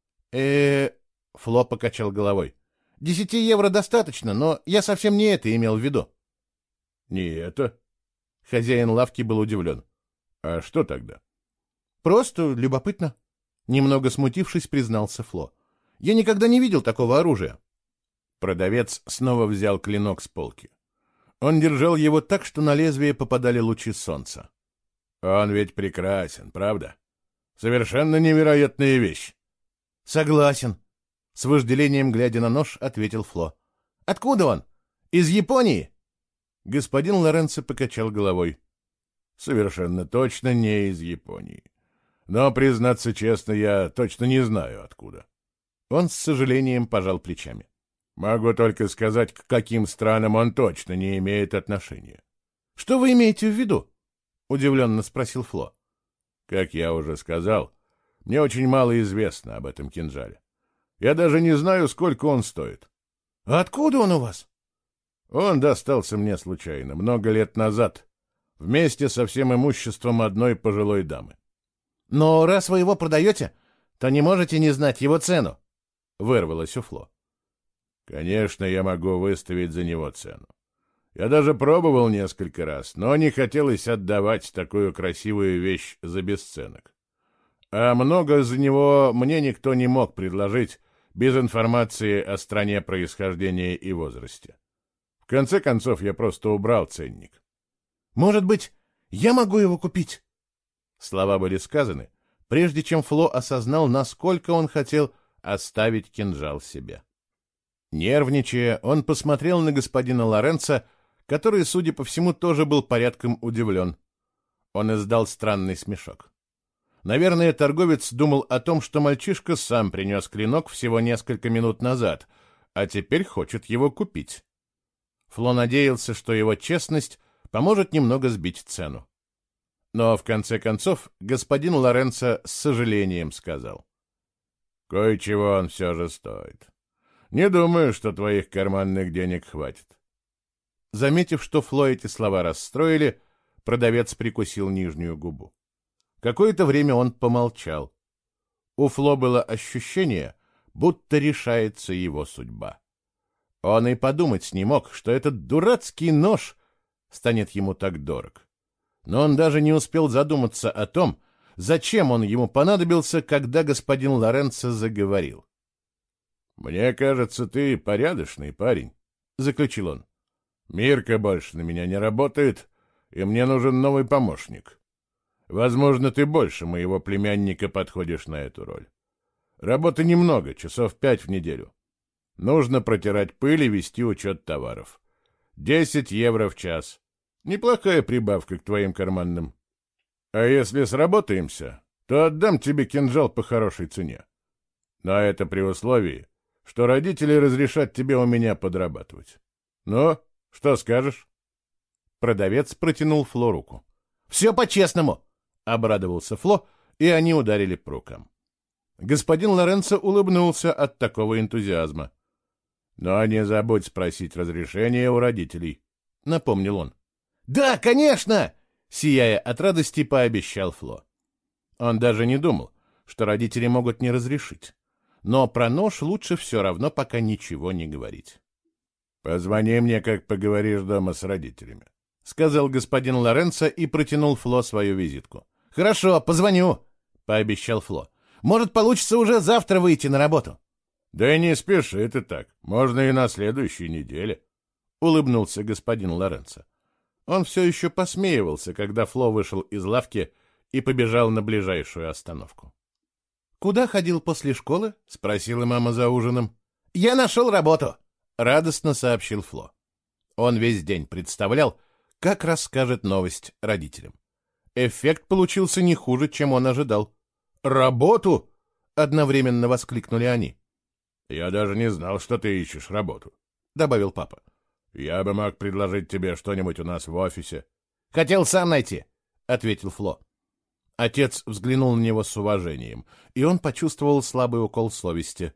Фло покачал головой. 10 евро достаточно, но я совсем не это имел в виду. «Не это?» Хозяин лавки был удивлен. «А что тогда?» «Просто любопытно», — немного смутившись, признался Фло. «Я никогда не видел такого оружия». Продавец снова взял клинок с полки. Он держал его так, что на лезвие попадали лучи солнца. «Он ведь прекрасен, правда? Совершенно невероятная вещь». «Согласен», — с вожделением глядя на нож, ответил Фло. «Откуда он? Из Японии?» Господин Лоренцо покачал головой. «Совершенно точно не из Японии. Но, признаться честно, я точно не знаю, откуда». Он с сожалением пожал плечами. «Могу только сказать, к каким странам он точно не имеет отношения». «Что вы имеете в виду?» — удивленно спросил Фло. «Как я уже сказал, мне очень мало известно об этом кинжале. Я даже не знаю, сколько он стоит». «А откуда он у вас?» «Он достался мне случайно, много лет назад, вместе со всем имуществом одной пожилой дамы». «Но раз вы его продаете, то не можете не знать его цену», — вырвалось у Фло. «Конечно, я могу выставить за него цену. Я даже пробовал несколько раз, но не хотелось отдавать такую красивую вещь за бесценок. А много за него мне никто не мог предложить без информации о стране происхождения и возрасте. В конце концов, я просто убрал ценник». «Может быть, я могу его купить?» Слова были сказаны, прежде чем Фло осознал, насколько он хотел оставить кинжал себе. Нервничая, он посмотрел на господина Лоренцо, который, судя по всему, тоже был порядком удивлен. Он издал странный смешок. Наверное, торговец думал о том, что мальчишка сам принес клинок всего несколько минут назад, а теперь хочет его купить. Фло надеялся, что его честность поможет немного сбить цену. Но, в конце концов, господин Лоренцо с сожалением сказал: «Кое-чего он все же стоит. Не думаю, что твоих карманных денег хватит». Заметив, что Фло эти слова расстроили, продавец прикусил нижнюю губу. Какое-то время он помолчал. У Фло было ощущение, будто решается его судьба. Он и подумать не мог, что этот дурацкий нож станет ему так дорог. Но он даже не успел задуматься о том, зачем он ему понадобился, когда господин Лоренцо заговорил. «Мне кажется, ты порядочный парень», — заключил он. «Мирка больше на меня не работает, и мне нужен новый помощник. Возможно, ты больше моего племянника подходишь на эту роль. Работы немного, часов 5 в неделю. Нужно протирать пыль и вести учет товаров. 10 евро в час. Неплохая прибавка к твоим карманным. А если сработаемся, то отдам тебе кинжал по хорошей цене. Но это при условии, что родители разрешат тебе у меня подрабатывать. Ну, что скажешь?» Продавец протянул Фло руку. «Все по-честному!» — обрадовался Фло, и они ударили по рукам. Господин Лоренцо улыбнулся от такого энтузиазма. «Но не забудь спросить разрешения у родителей», — напомнил он. «Да, конечно!» — сияя от радости, пообещал Фло. Он даже не думал, что родители могут не разрешить. Но про нож лучше все равно пока ничего не говорить. «Позвони мне, как поговоришь дома с родителями», — сказал господин Лоренцо и протянул Фло свою визитку. «Хорошо, позвоню», — пообещал Фло. «Может, получится уже завтра выйти на работу». «Да и не спеши ты так. Можно и на следующей неделе», — улыбнулся господин Лоренцо. Он все еще посмеивался, когда Фло вышел из лавки и побежал на ближайшую остановку. «Куда ходил после школы?» — спросила мама за ужином. «Я нашел работу», — радостно сообщил Фло. Он весь день представлял, как расскажет новость родителям. Эффект получился не хуже, чем он ожидал. «Работу?» — одновременно воскликнули они. «Я даже не знал, что ты ищешь работу», — добавил папа. «Я бы мог предложить тебе что-нибудь у нас в офисе». «Хотел сам найти», — ответил Фло. Отец взглянул на него с уважением, и он почувствовал слабый укол совести.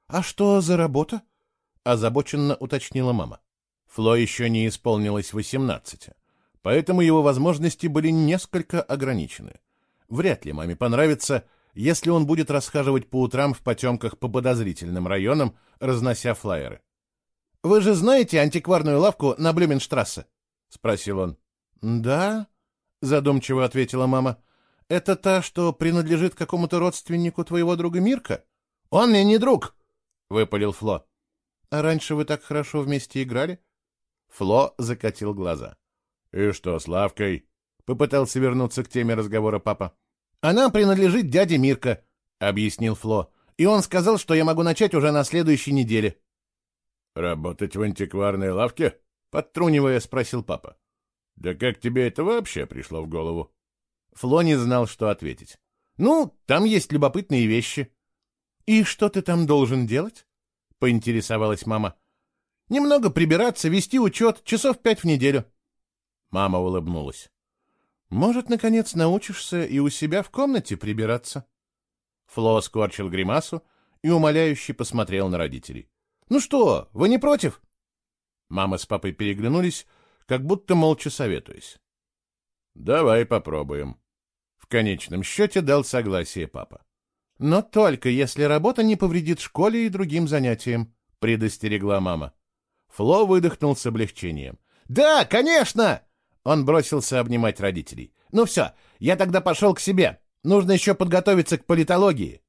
«А что за работа?» — озабоченно уточнила мама. Фло еще не исполнилось 18, поэтому его возможности были несколько ограничены. Вряд ли маме понравится, если он будет расхаживать по утрам в потемках по подозрительным районам, разнося флаеры. «Вы же знаете антикварную лавку на Блюменштрассе?» — спросил он. «Да», — задумчиво ответила мама. «Это та, что принадлежит какому-то родственнику твоего друга Мирка?» «Он мне не друг!» — выпалил Фло. «А раньше вы так хорошо вместе играли?» Фло закатил глаза. «И что с лавкой?» — попытался вернуться к теме разговора папа. «Она принадлежит дяде Мирка», — объяснил Фло. «И он сказал, что я могу начать уже на следующей неделе». «Работать в антикварной лавке?» — подтрунивая, спросил папа. «Да как тебе это вообще пришло в голову?» Фло не знал, что ответить. «Ну, там есть любопытные вещи». «И что ты там должен делать?» — поинтересовалась мама. «Немного прибираться, вести учет, часов 5 в неделю». Мама улыбнулась. «Может, наконец научишься и у себя в комнате прибираться?» Фло скорчил гримасу и умоляюще посмотрел на родителей. «Ну что, вы не против?» Мама с папой переглянулись, как будто молча советуясь. «Давай попробуем». В конечном счете дал согласие папа. «Но только если работа не повредит школе и другим занятиям», — предостерегла мама. Фло выдохнул с облегчением. «Да, конечно!» Он бросился обнимать родителей. «Ну все, я тогда пошел к себе. Нужно еще подготовиться к политологии».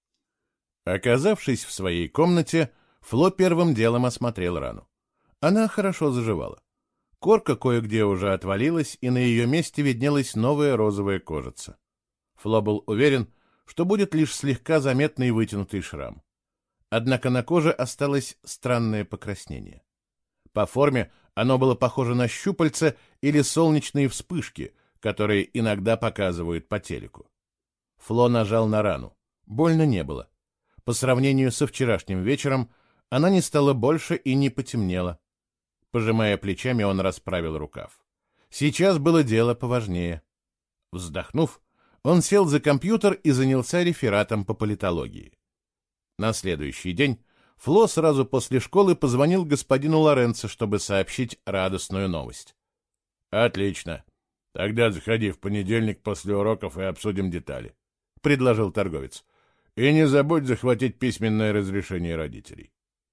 Оказавшись в своей комнате, Фло первым делом осмотрел рану. Она хорошо заживала. Корка кое-где уже отвалилась, и на ее месте виднелась новая розовая кожица. Фло был уверен, что будет лишь слегка заметный вытянутый шрам. Однако на коже осталось странное покраснение. По форме оно было похоже на щупальца или солнечные вспышки, которые иногда показывают по телеку. Фло нажал на рану. Больно не было. По сравнению со вчерашним вечером, она не стала больше и не потемнела. Пожимая плечами, он расправил рукав. Сейчас было дело поважнее. Вздохнув, он сел за компьютер и занялся рефератом по политологии. На следующий день Фло сразу после школы позвонил господину Лоренцо, чтобы сообщить радостную новость. «Отлично. Тогда заходи в понедельник после уроков и обсудим детали», — предложил торговец. «И не забудь захватить письменное разрешение родителей».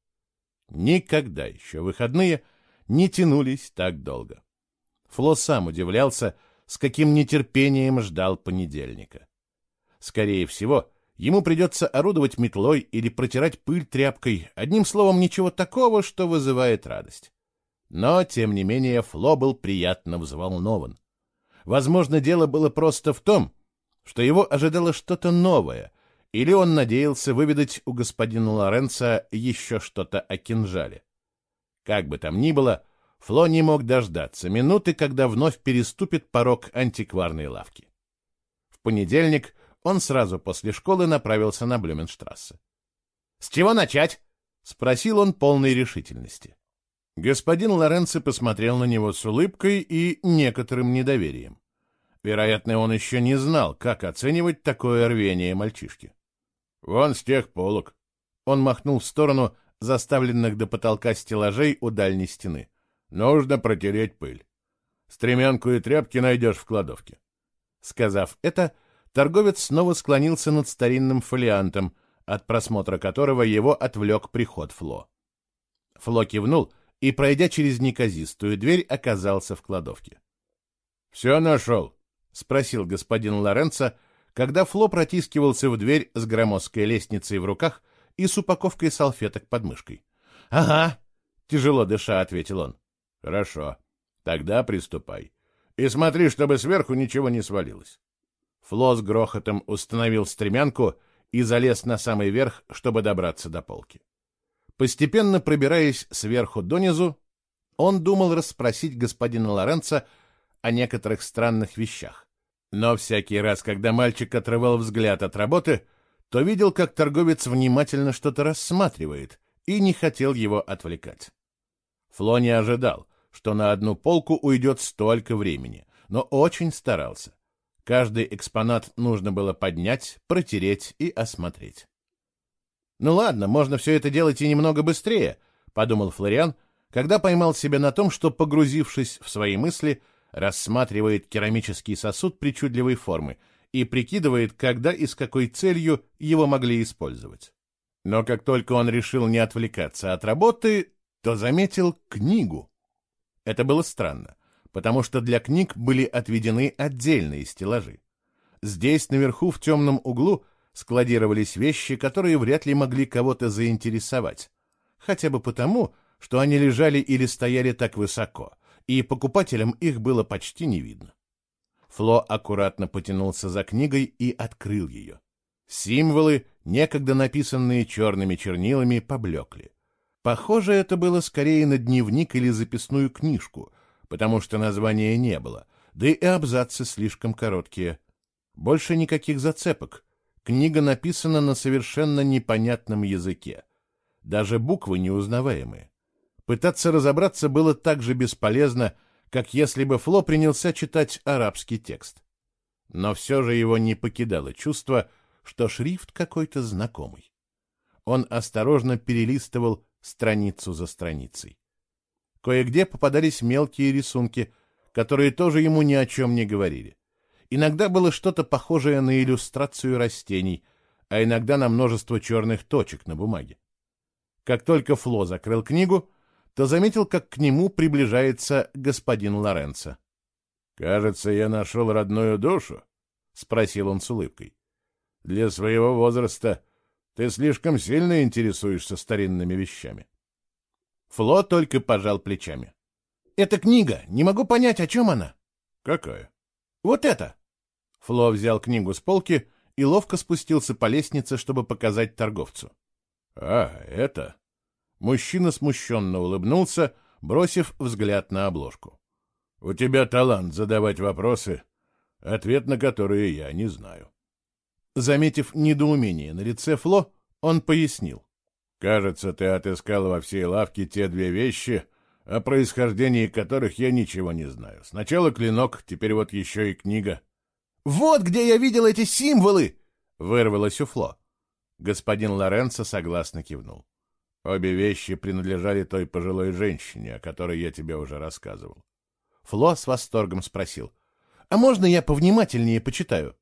Никогда еще выходные не тянулись так долго. Фло сам удивлялся, с каким нетерпением ждал понедельника. Скорее всего, ему придется орудовать метлой или протирать пыль тряпкой, одним словом, ничего такого, что вызывает радость. Но, тем не менее, Фло был приятно взволнован. Возможно, дело было просто в том, что его ожидало что-то новое, или он надеялся выведать у господина Лоренцо еще что-то о кинжале. Как бы там ни было, Фло не мог дождаться минуты, когда вновь переступит порог антикварной лавки. В понедельник он сразу после школы направился на Блюменштрассе. «С чего начать?» — спросил он полной решительности. Господин Лоренцо посмотрел на него с улыбкой и некоторым недоверием. Вероятно, он еще не знал, как оценивать такое рвение мальчишки. «Вон с тех полок». Он махнул в сторону заставленных до потолка стеллажей у дальней стены. «Нужно протереть пыль. Стремянку и тряпки найдешь в кладовке». Сказав это, торговец снова склонился над старинным фолиантом, от просмотра которого его отвлек приход Фло. Фло кивнул и, пройдя через неказистую дверь, оказался в кладовке. «Все нашел?» — спросил господин Лоренцо, когда Фло протискивался в дверь с громоздкой лестницей в руках и с упаковкой салфеток под мышкой. «Ага», — тяжело дыша ответил он. «Хорошо, тогда приступай. И смотри, чтобы сверху ничего не свалилось». Фло с грохотом установил стремянку и залез на самый верх, чтобы добраться до полки. Постепенно пробираясь сверху донизу, он думал расспросить господина Лоренцо о некоторых странных вещах. Но всякий раз, когда мальчик отрывал взгляд от работы, то видел, как торговец внимательно что-то рассматривает, и не хотел его отвлекать. Фло не ожидал, что на одну полку уйдет столько времени, но очень старался. Каждый экспонат нужно было поднять, протереть и осмотреть. «Ну ладно, можно все это делать и немного быстрее», — подумал Флориан, когда поймал себя на том, что, погрузившись в свои мысли, рассматривает керамический сосуд причудливой формы и прикидывает, когда и с какой целью его могли использовать. Но как только он решил не отвлекаться от работы, то заметил книгу. Это было странно, потому что для книг были отведены отдельные стеллажи. Здесь, наверху, в темном углу, складировались вещи, которые вряд ли могли кого-то заинтересовать, хотя бы потому, что они лежали или стояли так высоко, и покупателям их было почти не видно. Фло аккуратно потянулся за книгой и открыл ее. Символы, некогда написанные черными чернилами, поблекли. Похоже, это было скорее на дневник или записную книжку, потому что названия не было, да и абзацы слишком короткие. Больше никаких зацепок. Книга написана на совершенно непонятном языке. Даже буквы неузнаваемые. Пытаться разобраться было так же бесполезно, как если бы Фло принялся читать арабский текст. Но все же его не покидало чувство, что шрифт какой-то знакомый. Он осторожно перелистывал страницу за страницей. Кое-где попадались мелкие рисунки, которые тоже ему ни о чем не говорили. Иногда было что-то похожее на иллюстрацию растений, а иногда на множество черных точек на бумаге. Как только Фло закрыл книгу, то заметил, как к нему приближается господин Лоренцо. «Кажется, я нашел родную душу?» — спросил он с улыбкой. «Для своего возраста ты слишком сильно интересуешься старинными вещами». Фло только пожал плечами. «Это книга. Не могу понять, о чем она». «Какая?» «Вот это». Фло взял книгу с полки и ловко спустился по лестнице, чтобы показать торговцу. «А, это...» Мужчина смущенно улыбнулся, бросив взгляд на обложку. «У тебя талант задавать вопросы, ответ на которые я не знаю». Заметив недоумение на лице Фло, он пояснил. «Кажется, ты отыскал во всей лавке те две вещи, о происхождении которых я ничего не знаю. Сначала клинок, теперь вот еще и книга». «Вот где я видел эти символы!» — вырвалось у Фло. Господин Лоренцо согласно кивнул. «Обе вещи принадлежали той пожилой женщине, о которой я тебе уже рассказывал». Фло с восторгом спросил. «А можно я повнимательнее почитаю?»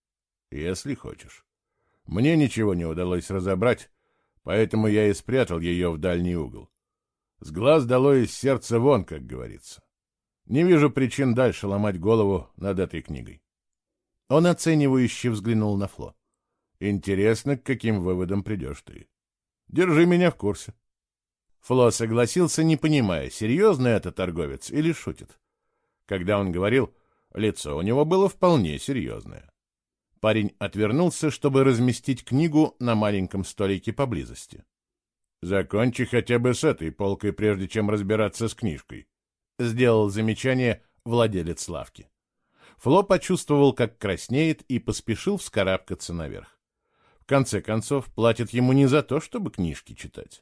«Если хочешь. Мне ничего не удалось разобрать, поэтому я и спрятал ее в дальний угол. С глаз долой, из сердца вон, как говорится. Не вижу причин дальше ломать голову над этой книгой». Он оценивающе взглянул на Фло. «Интересно, к каким выводам придешь ты. Держи меня в курсе». Фло согласился, не понимая, серьезно это торговец или шутит. Когда он говорил, лицо у него было вполне серьезное. Парень отвернулся, чтобы разместить книгу на маленьком столике поблизости. «Закончи хотя бы с этой полкой, прежде чем разбираться с книжкой», — сделал замечание владелец лавки. Фло почувствовал, как краснеет, и поспешил вскарабкаться наверх. В конце концов, платят ему не за то, чтобы книжки читать.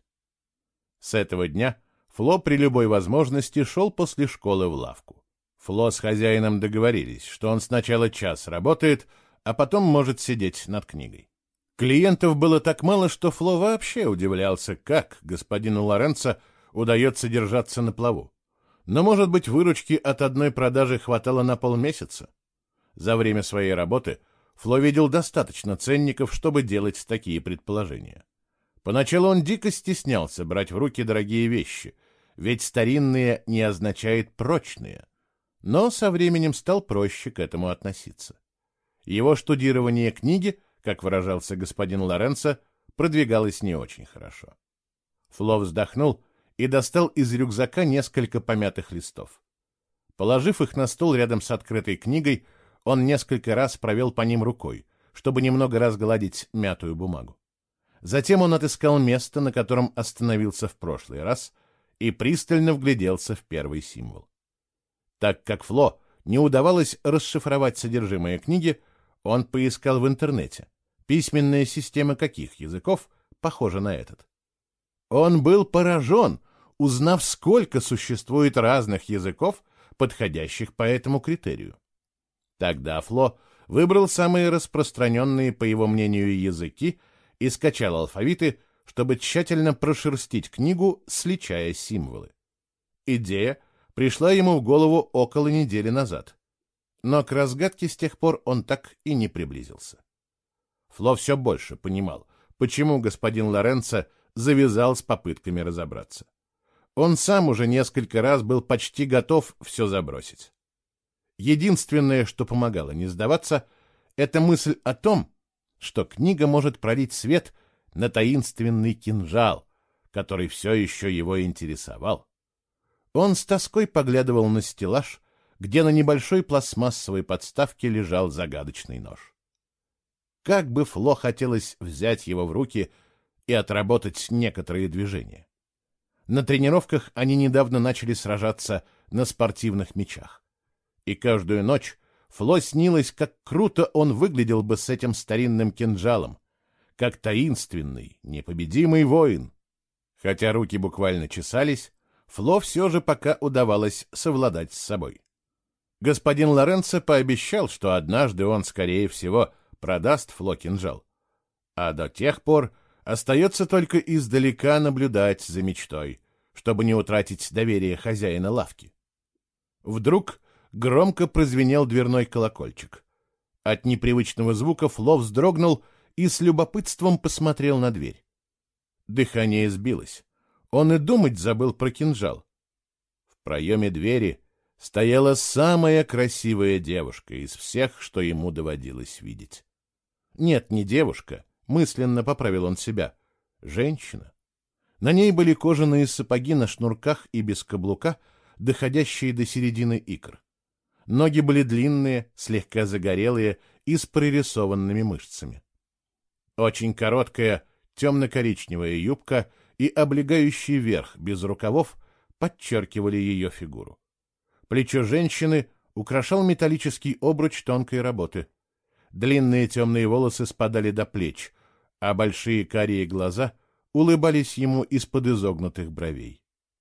С этого дня Фло при любой возможности шел после школы в лавку. Фло с хозяином договорились, что он сначала час работает, а потом может сидеть над книгой. Клиентов было так мало, что Фло вообще удивлялся, как господину Лоренцо удается держаться на плаву. Но, может быть, выручки от одной продажи хватало на полмесяца. За время своей работы Фло видел достаточно ценников, чтобы делать такие предположения. Поначалу он дико стеснялся брать в руки дорогие вещи, ведь старинные не означает прочные. Но со временем стал проще к этому относиться. Его штудирование книги, как выражался господин Лоренцо, продвигалось не очень хорошо. Фло вздохнул и достал из рюкзака несколько помятых листов. Положив их на стол рядом с открытой книгой, он несколько раз провел по ним рукой, чтобы немного разгладить мятую бумагу. Затем он отыскал место, на котором остановился в прошлый раз, и пристально вгляделся в первый символ. Так как Фло не удавалось расшифровать содержимое книги, он поискал в интернете, письменная система каких языков похожа на этот. Он был поражен, узнав, сколько существует разных языков, подходящих по этому критерию. Тогда Фло выбрал самые распространенные, по его мнению, языки и скачал алфавиты, чтобы тщательно прошерстить книгу, сличая символы. Идея пришла ему в голову около недели назад, но к разгадке с тех пор он так и не приблизился. Фло все больше понимал, почему господин Лоренцо завязал с попытками разобраться. Он сам уже несколько раз был почти готов все забросить. Единственное, что помогало не сдаваться, это мысль о том, что книга может пролить свет на таинственный кинжал, который все еще его интересовал. Он с тоской поглядывал на стеллаж, где на небольшой пластмассовой подставке лежал загадочный нож. Как бы Фло хотелось взять его в руки и отработать некоторые движения. На тренировках они недавно начали сражаться на спортивных мячах. И каждую ночь Фло снилось, как круто он выглядел бы с этим старинным кинжалом, как таинственный, непобедимый воин. Хотя руки буквально чесались, Фло все же пока удавалось совладать с собой. Господин Лоренцо пообещал, что однажды он, скорее всего, продаст Фло кинжал. А до тех пор остается только издалека наблюдать за мечтой, чтобы не утратить доверие хозяина лавки. Вдруг громко прозвенел дверной колокольчик. От непривычного звука Фло вздрогнул и с любопытством посмотрел на дверь. Дыхание сбилось. Он и думать забыл про кинжал. В проеме двери стояла самая красивая девушка из всех, что ему доводилось видеть. Нет, не девушка, мысленно поправил он себя. Женщина. На ней были кожаные сапоги на шнурках и без каблука, доходящие до середины икр. Ноги были длинные, слегка загорелые и с прорисованными мышцами. Очень короткая темно-коричневая юбка и облегающий верх без рукавов подчеркивали ее фигуру. Плечо женщины украшал металлический обруч тонкой работы. Длинные темные волосы спадали до плеч, а большие карие глаза улыбались ему из-под изогнутых бровей.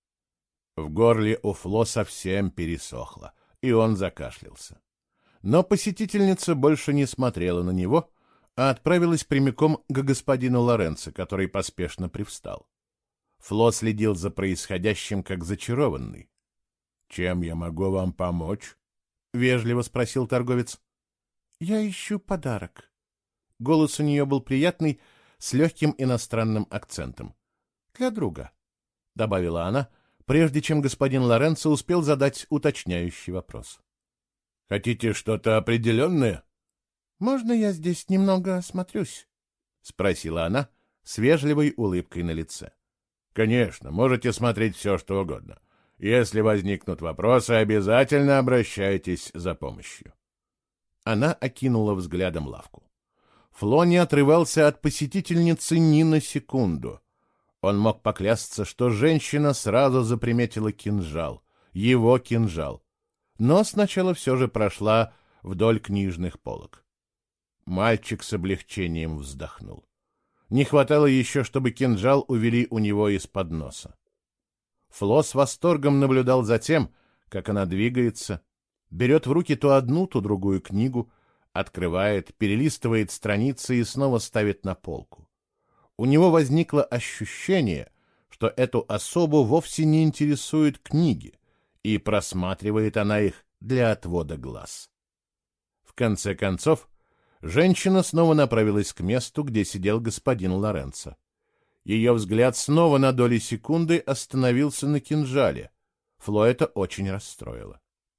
В горле у Фло совсем пересохло, и он закашлялся. Но посетительница больше не смотрела на него, а отправилась прямиком к господину Лоренцо, который поспешно привстал. Фло следил за происходящим, как зачарованный. — Чем я могу вам помочь? — вежливо спросил торговец. — Я ищу подарок. Голос у нее был приятный, с легким иностранным акцентом. — Для друга, — добавила она, прежде чем господин Лоренцо успел задать уточняющий вопрос. — Хотите что-то определенное? — Можно я здесь немного осмотрюсь? — спросила она с вежливой улыбкой на лице. — Конечно, можете смотреть все, что угодно. Если возникнут вопросы, обязательно обращайтесь за помощью. Она окинула взглядом лавку. Фло не отрывался от посетительницы ни на секунду. Он мог поклясться, что женщина сразу заприметила кинжал, его кинжал, но сначала все же прошла вдоль книжных полок. Мальчик с облегчением вздохнул. Не хватало еще, чтобы кинжал увели у него из-под носа. Фло с восторгом наблюдал за тем, как она двигается, берет в руки то одну, то другую книгу, открывает, перелистывает страницы и снова ставит на полку. У него возникло ощущение, что эту особу вовсе не интересуют книги, и просматривает она их для отвода глаз. В конце концов, женщина снова направилась к месту, где сидел господин Лоренцо. Ее взгляд снова на доли секунды остановился на кинжале. Фло это очень расстроило.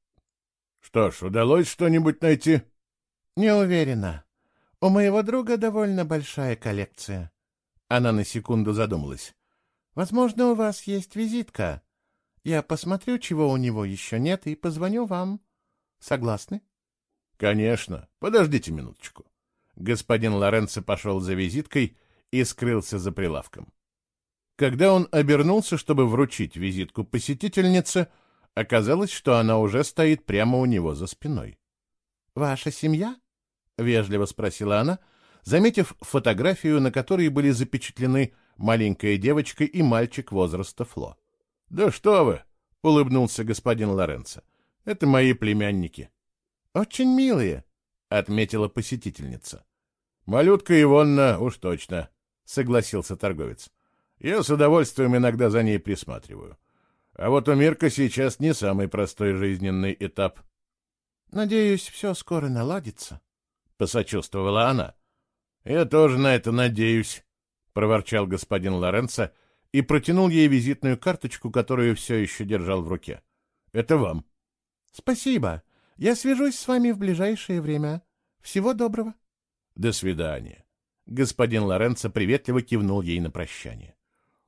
— Что ж, удалось что-нибудь найти? — Не уверена. У моего друга довольно большая коллекция. Она на секунду задумалась. — Возможно, у вас есть визитка. Я посмотрю, чего у него еще нет, и позвоню вам. Согласны? — Конечно. Подождите минуточку. Господин Лоренцо пошел за визиткой и скрылся за прилавком. Когда он обернулся, чтобы вручить визитку посетительнице, оказалось, что она уже стоит прямо у него за спиной. — Ваша семья? — вежливо спросила она, заметив фотографию, на которой были запечатлены маленькая девочка и мальчик возраста Фло. — Да что вы! — улыбнулся господин Лоренцо. — Это мои племянники. — Очень милые, — отметила посетительница. — Малютка Ивонна уж точно. согласился торговец. Я с удовольствием иногда за ней присматриваю. А вот у Мирка сейчас не самый простой жизненный этап. Надеюсь, все скоро наладится, посочувствовала она. Я тоже на это надеюсь, проворчал господин Лоренцо и протянул ей визитную карточку, которую все еще держал в руке. Это вам. Спасибо. Я свяжусь с вами в ближайшее время. Всего доброго. До свидания. Господин Лоренцо приветливо кивнул ей на прощание.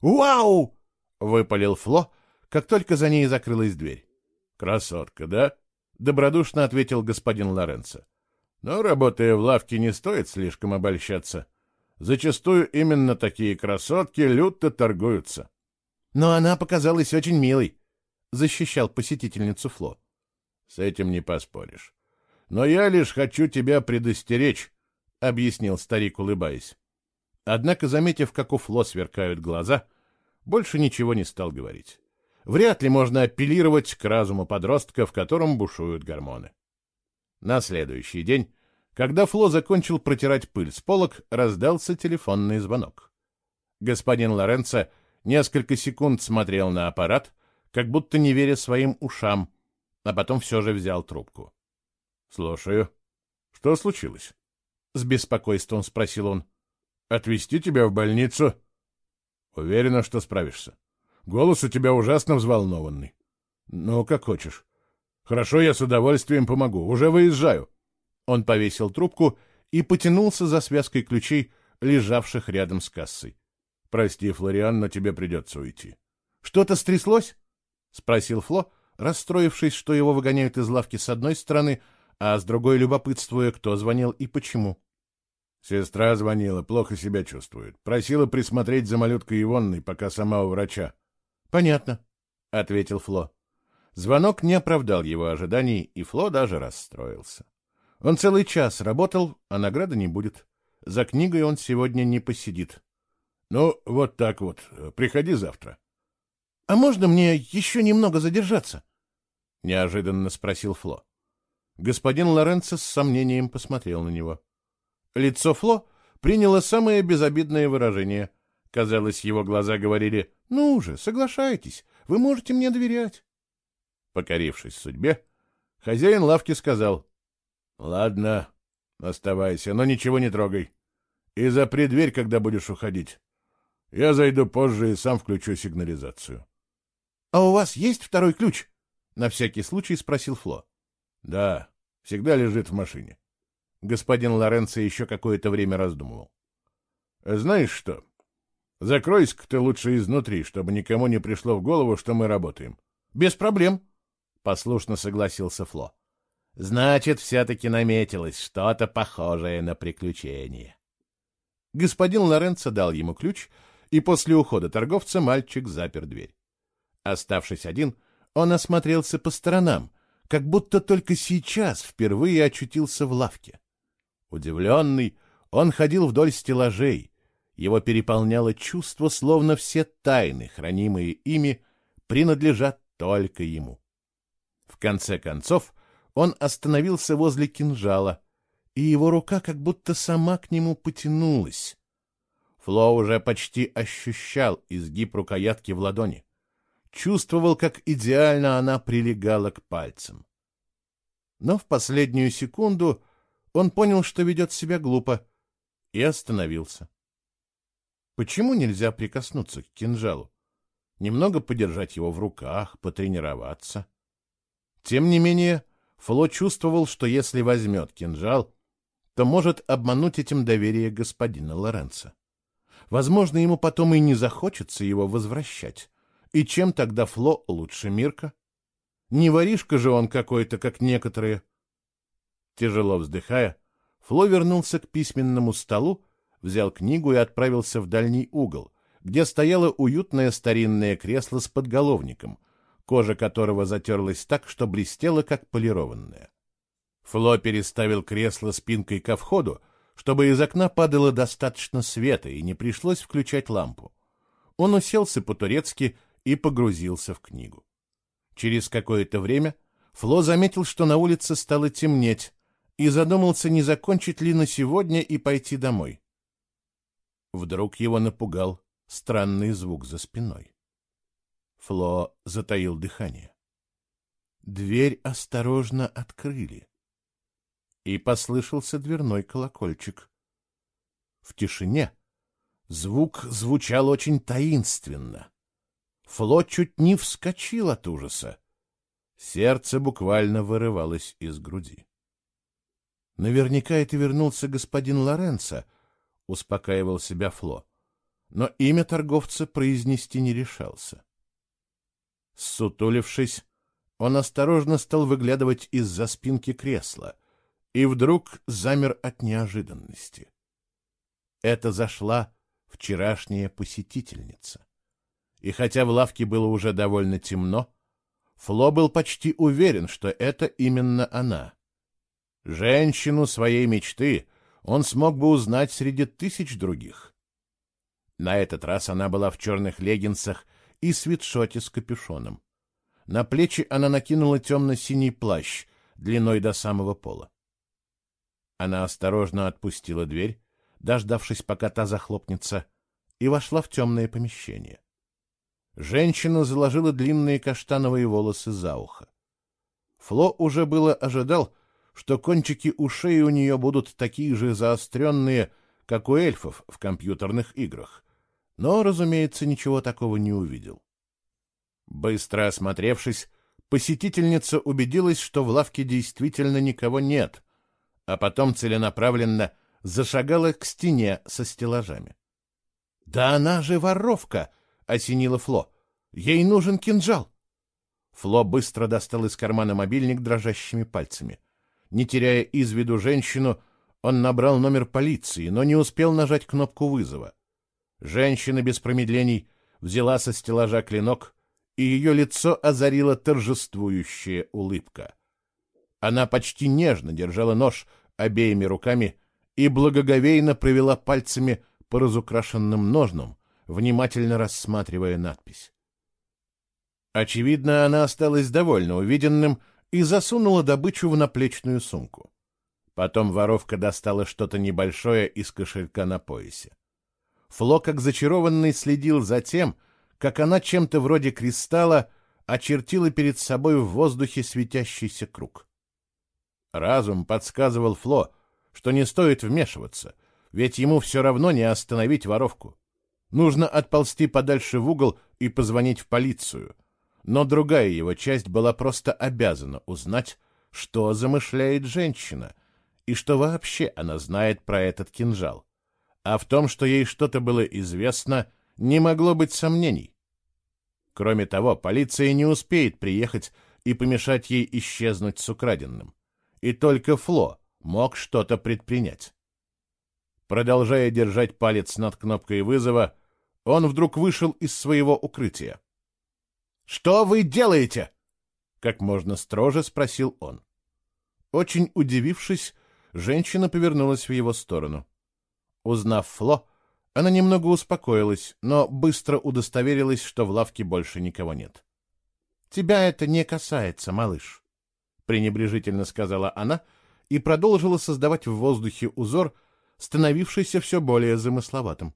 «Вау!» — выпалил Фло, как только за ней закрылась дверь. «Красотка, да?» — добродушно ответил господин Лоренцо. «Но, работая в лавке, не стоит слишком обольщаться. Зачастую именно такие красотки люто торгуются». «Но она показалась очень милой», — защищал посетительницу Фло. «С этим не поспоришь. Но я лишь хочу тебя предостеречь», — объяснил старик, улыбаясь. Однако, заметив, как у Фло сверкают глаза, больше ничего не стал говорить. Вряд ли можно апеллировать к разуму подростка, в котором бушуют гормоны. На следующий день, когда Фло закончил протирать пыль с полок, раздался телефонный звонок. Господин Лоренцо несколько секунд смотрел на аппарат, как будто не веря своим ушам, а потом все же взял трубку. — Слушаю. — Что случилось? — с беспокойством спросил он. — Отвезти тебя в больницу? — Уверена, что справишься. Голос у тебя ужасно взволнованный. — Ну, как хочешь. — Хорошо, я с удовольствием помогу. Уже выезжаю. Он повесил трубку и потянулся за связкой ключей, лежавших рядом с кассой. — Прости, Флориан, но тебе придется уйти. — Что-то стряслось? — спросил Фло, расстроившись, что его выгоняют из лавки с одной стороны, а с другой любопытствуя, кто звонил и почему. Сестра звонила, плохо себя чувствует. Просила присмотреть за малюткой Ивонной, пока сама у врача. — Понятно, — ответил Фло. Звонок не оправдал его ожиданий, и Фло даже расстроился. Он целый час работал, а награды не будет. За книгой он сегодня не посидит. — Ну, вот так вот. Приходи завтра. — А можно мне еще немного задержаться? — неожиданно спросил Фло. Господин Лоренцо с сомнением посмотрел на него. Лицо Фло приняло самое безобидное выражение. Казалось, его глаза говорили: «Ну уже, соглашайтесь, вы можете мне доверять». Покорившись судьбе, хозяин лавки сказал: «Ладно, оставайся, но ничего не трогай. И запри дверь, когда будешь уходить. Я зайду позже и сам включу сигнализацию». «А у вас есть второй ключ?» — на всякий случай спросил Фло. «Да, всегда лежит в машине». Господин Лоренцо еще какое-то время раздумывал. «Знаешь что? Закройся-ка ты лучше изнутри, чтобы никому не пришло в голову, что мы работаем». «Без проблем», — послушно согласился Фло. «Значит, все-таки наметилось что-то похожее на приключение». Господин Лоренцо дал ему ключ, и после ухода торговца мальчик запер дверь. Оставшись один, он осмотрелся по сторонам, как будто только сейчас впервые очутился в лавке. Удивленный, он ходил вдоль стеллажей. Его переполняло чувство, словно все тайны, хранимые ими, принадлежат только ему. В конце концов, он остановился возле кинжала, и его рука как будто сама к нему потянулась. Фло уже почти ощущал изгиб рукоятки в ладони. Чувствовал, как идеально она прилегала к пальцам. Но в последнюю секунду он понял, что ведет себя глупо, и остановился. Почему нельзя прикоснуться к кинжалу? Немного подержать его в руках, потренироваться. Тем не менее, Фло чувствовал, что если возьмет кинжал, то может обмануть этим доверие господина Лоренцо. Возможно, ему потом и не захочется его возвращать. И чем тогда Фло лучше Мирка? Не воришка же он какой-то, как некоторые. Тяжело вздыхая, Фло вернулся к письменному столу, взял книгу и отправился в дальний угол, где стояло уютное старинное кресло с подголовником, кожа которого затерлась так, что блестела, как полированная. Фло переставил кресло спинкой ко входу, чтобы из окна падало достаточно света и не пришлось включать лампу. Он уселся по-турецки и погрузился в книгу. Через какое-то время Фло заметил, что на улице стало темнеть, и задумался, не закончить ли на сегодня и пойти домой. Вдруг его напугал странный звук за спиной. Фло затаил дыхание. Дверь осторожно открыли, и послышался дверной колокольчик. В тишине звук звучал очень таинственно. Фло чуть не вскочил от ужаса. Сердце буквально вырывалось из груди. «Наверняка это вернулся господин Лоренцо», — успокаивал себя Фло, но имя торговца произнести не решался. Ссутулившись, он осторожно стал выглядывать из-за спинки кресла и вдруг замер от неожиданности. Это зашла вчерашняя посетительница. И хотя в лавке было уже довольно темно, Фло был почти уверен, что это именно она. Женщину своей мечты он смог бы узнать среди тысяч других. На этот раз она была в черных леггинсах и свитшоте с капюшоном. На плечи она накинула темно-синий плащ длиной до самого пола. Она осторожно отпустила дверь, дождавшись, пока та захлопнется, и вошла в темное помещение. Женщина заложила длинные каштановые волосы за ухо. Фло уже было ожидал, что кончики ушей у нее будут такие же заостренные, как у эльфов в компьютерных играх, но, разумеется, ничего такого не увидел. Быстро осмотревшись, посетительница убедилась, что в лавке действительно никого нет, а потом целенаправленно зашагала к стене со стеллажами. «Да она же воровка!» — осенила Фло. «Ей нужен кинжал!» Фло быстро достал из кармана мобильник дрожащими пальцами. Не теряя из виду женщину, он набрал номер полиции, но не успел нажать кнопку вызова. Женщина без промедлений взяла со стеллажа клинок, и ее лицо озарила торжествующая улыбка. Она почти нежно держала нож обеими руками и благоговейно провела пальцами по разукрашенным ножнам, внимательно рассматривая надпись. Очевидно, она осталась довольна увиденным и засунула добычу в наплечную сумку. Потом воровка достала что-то небольшое из кошелька на поясе. Фло, как зачарованный, следил за тем, как она чем-то вроде кристалла очертила перед собой в воздухе светящийся круг. Разум подсказывал Фло, что не стоит вмешиваться, ведь ему все равно не остановить воровку. Нужно отползти подальше в угол и позвонить в полицию. Но другая его часть была просто обязана узнать, что замышляет женщина, и что вообще она знает про этот кинжал. А в том, что ей что-то было известно, не могло быть сомнений. Кроме того, полиция не успеет приехать и помешать ей исчезнуть с украденным. И только Фло мог что-то предпринять. Продолжая держать палец над кнопкой вызова, он вдруг вышел из своего укрытия. «Что вы делаете?» — как можно строже спросил он. Очень удивившись, женщина повернулась в его сторону. Узнав Фло, она немного успокоилась, но быстро удостоверилась, что в лавке больше никого нет. «Тебя это не касается, малыш», — пренебрежительно сказала она и продолжила создавать в воздухе узор, становившийся все более замысловатым.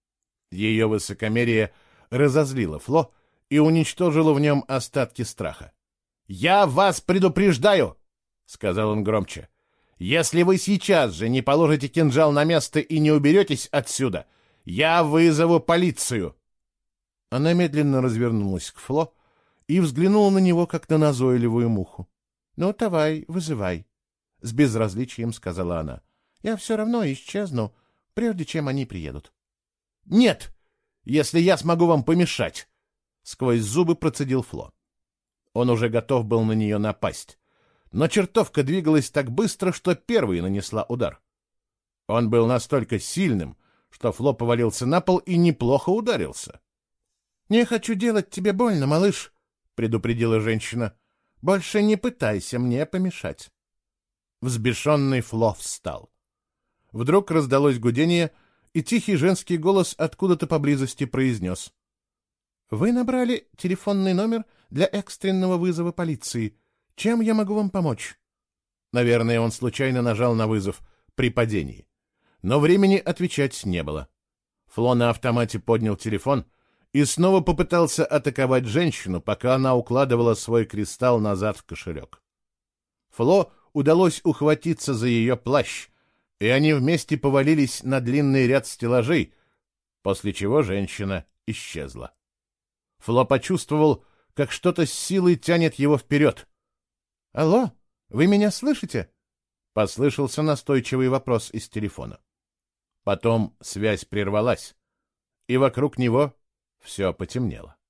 Ее высокомерие разозлило Фло и уничтожило в нем остатки страха. «Я вас предупреждаю!» — сказал он громче. «Если вы сейчас же не положите кинжал на место и не уберетесь отсюда, я вызову полицию!» Она медленно развернулась к Фло и взглянула на него, как на назойливую муху. «Ну, давай, вызывай», — с безразличием сказала она. «Я все равно исчезну, прежде чем они приедут». «Нет, если я смогу вам помешать!» — сквозь зубы процедил Фло. Он уже готов был на нее напасть, но чертовка двигалась так быстро, что первой нанесла удар. Он был настолько сильным, что Фло повалился на пол и неплохо ударился. «Не хочу делать тебе больно, малыш», — предупредила женщина. «Больше не пытайся мне помешать». Взбешенный Фло встал. Вдруг раздалось гудение, и тихий женский голос откуда-то поблизости произнес: «Вы набрали телефонный номер для экстренного вызова полиции. Чем я могу вам помочь?» Наверное, он случайно нажал на вызов при падении. Но времени отвечать не было. Фло на автомате поднял телефон и снова попытался атаковать женщину, пока она укладывала свой кристалл назад в кошелек. Фло удалось ухватиться за ее плащ, и они вместе повалились на длинный ряд стеллажей, после чего женщина исчезла. Фло почувствовал, как что-то с силой тянет его вперед. «Алло, вы меня слышите?» — послышался настойчивый вопрос из телефона. Потом связь прервалась, и вокруг него все потемнело.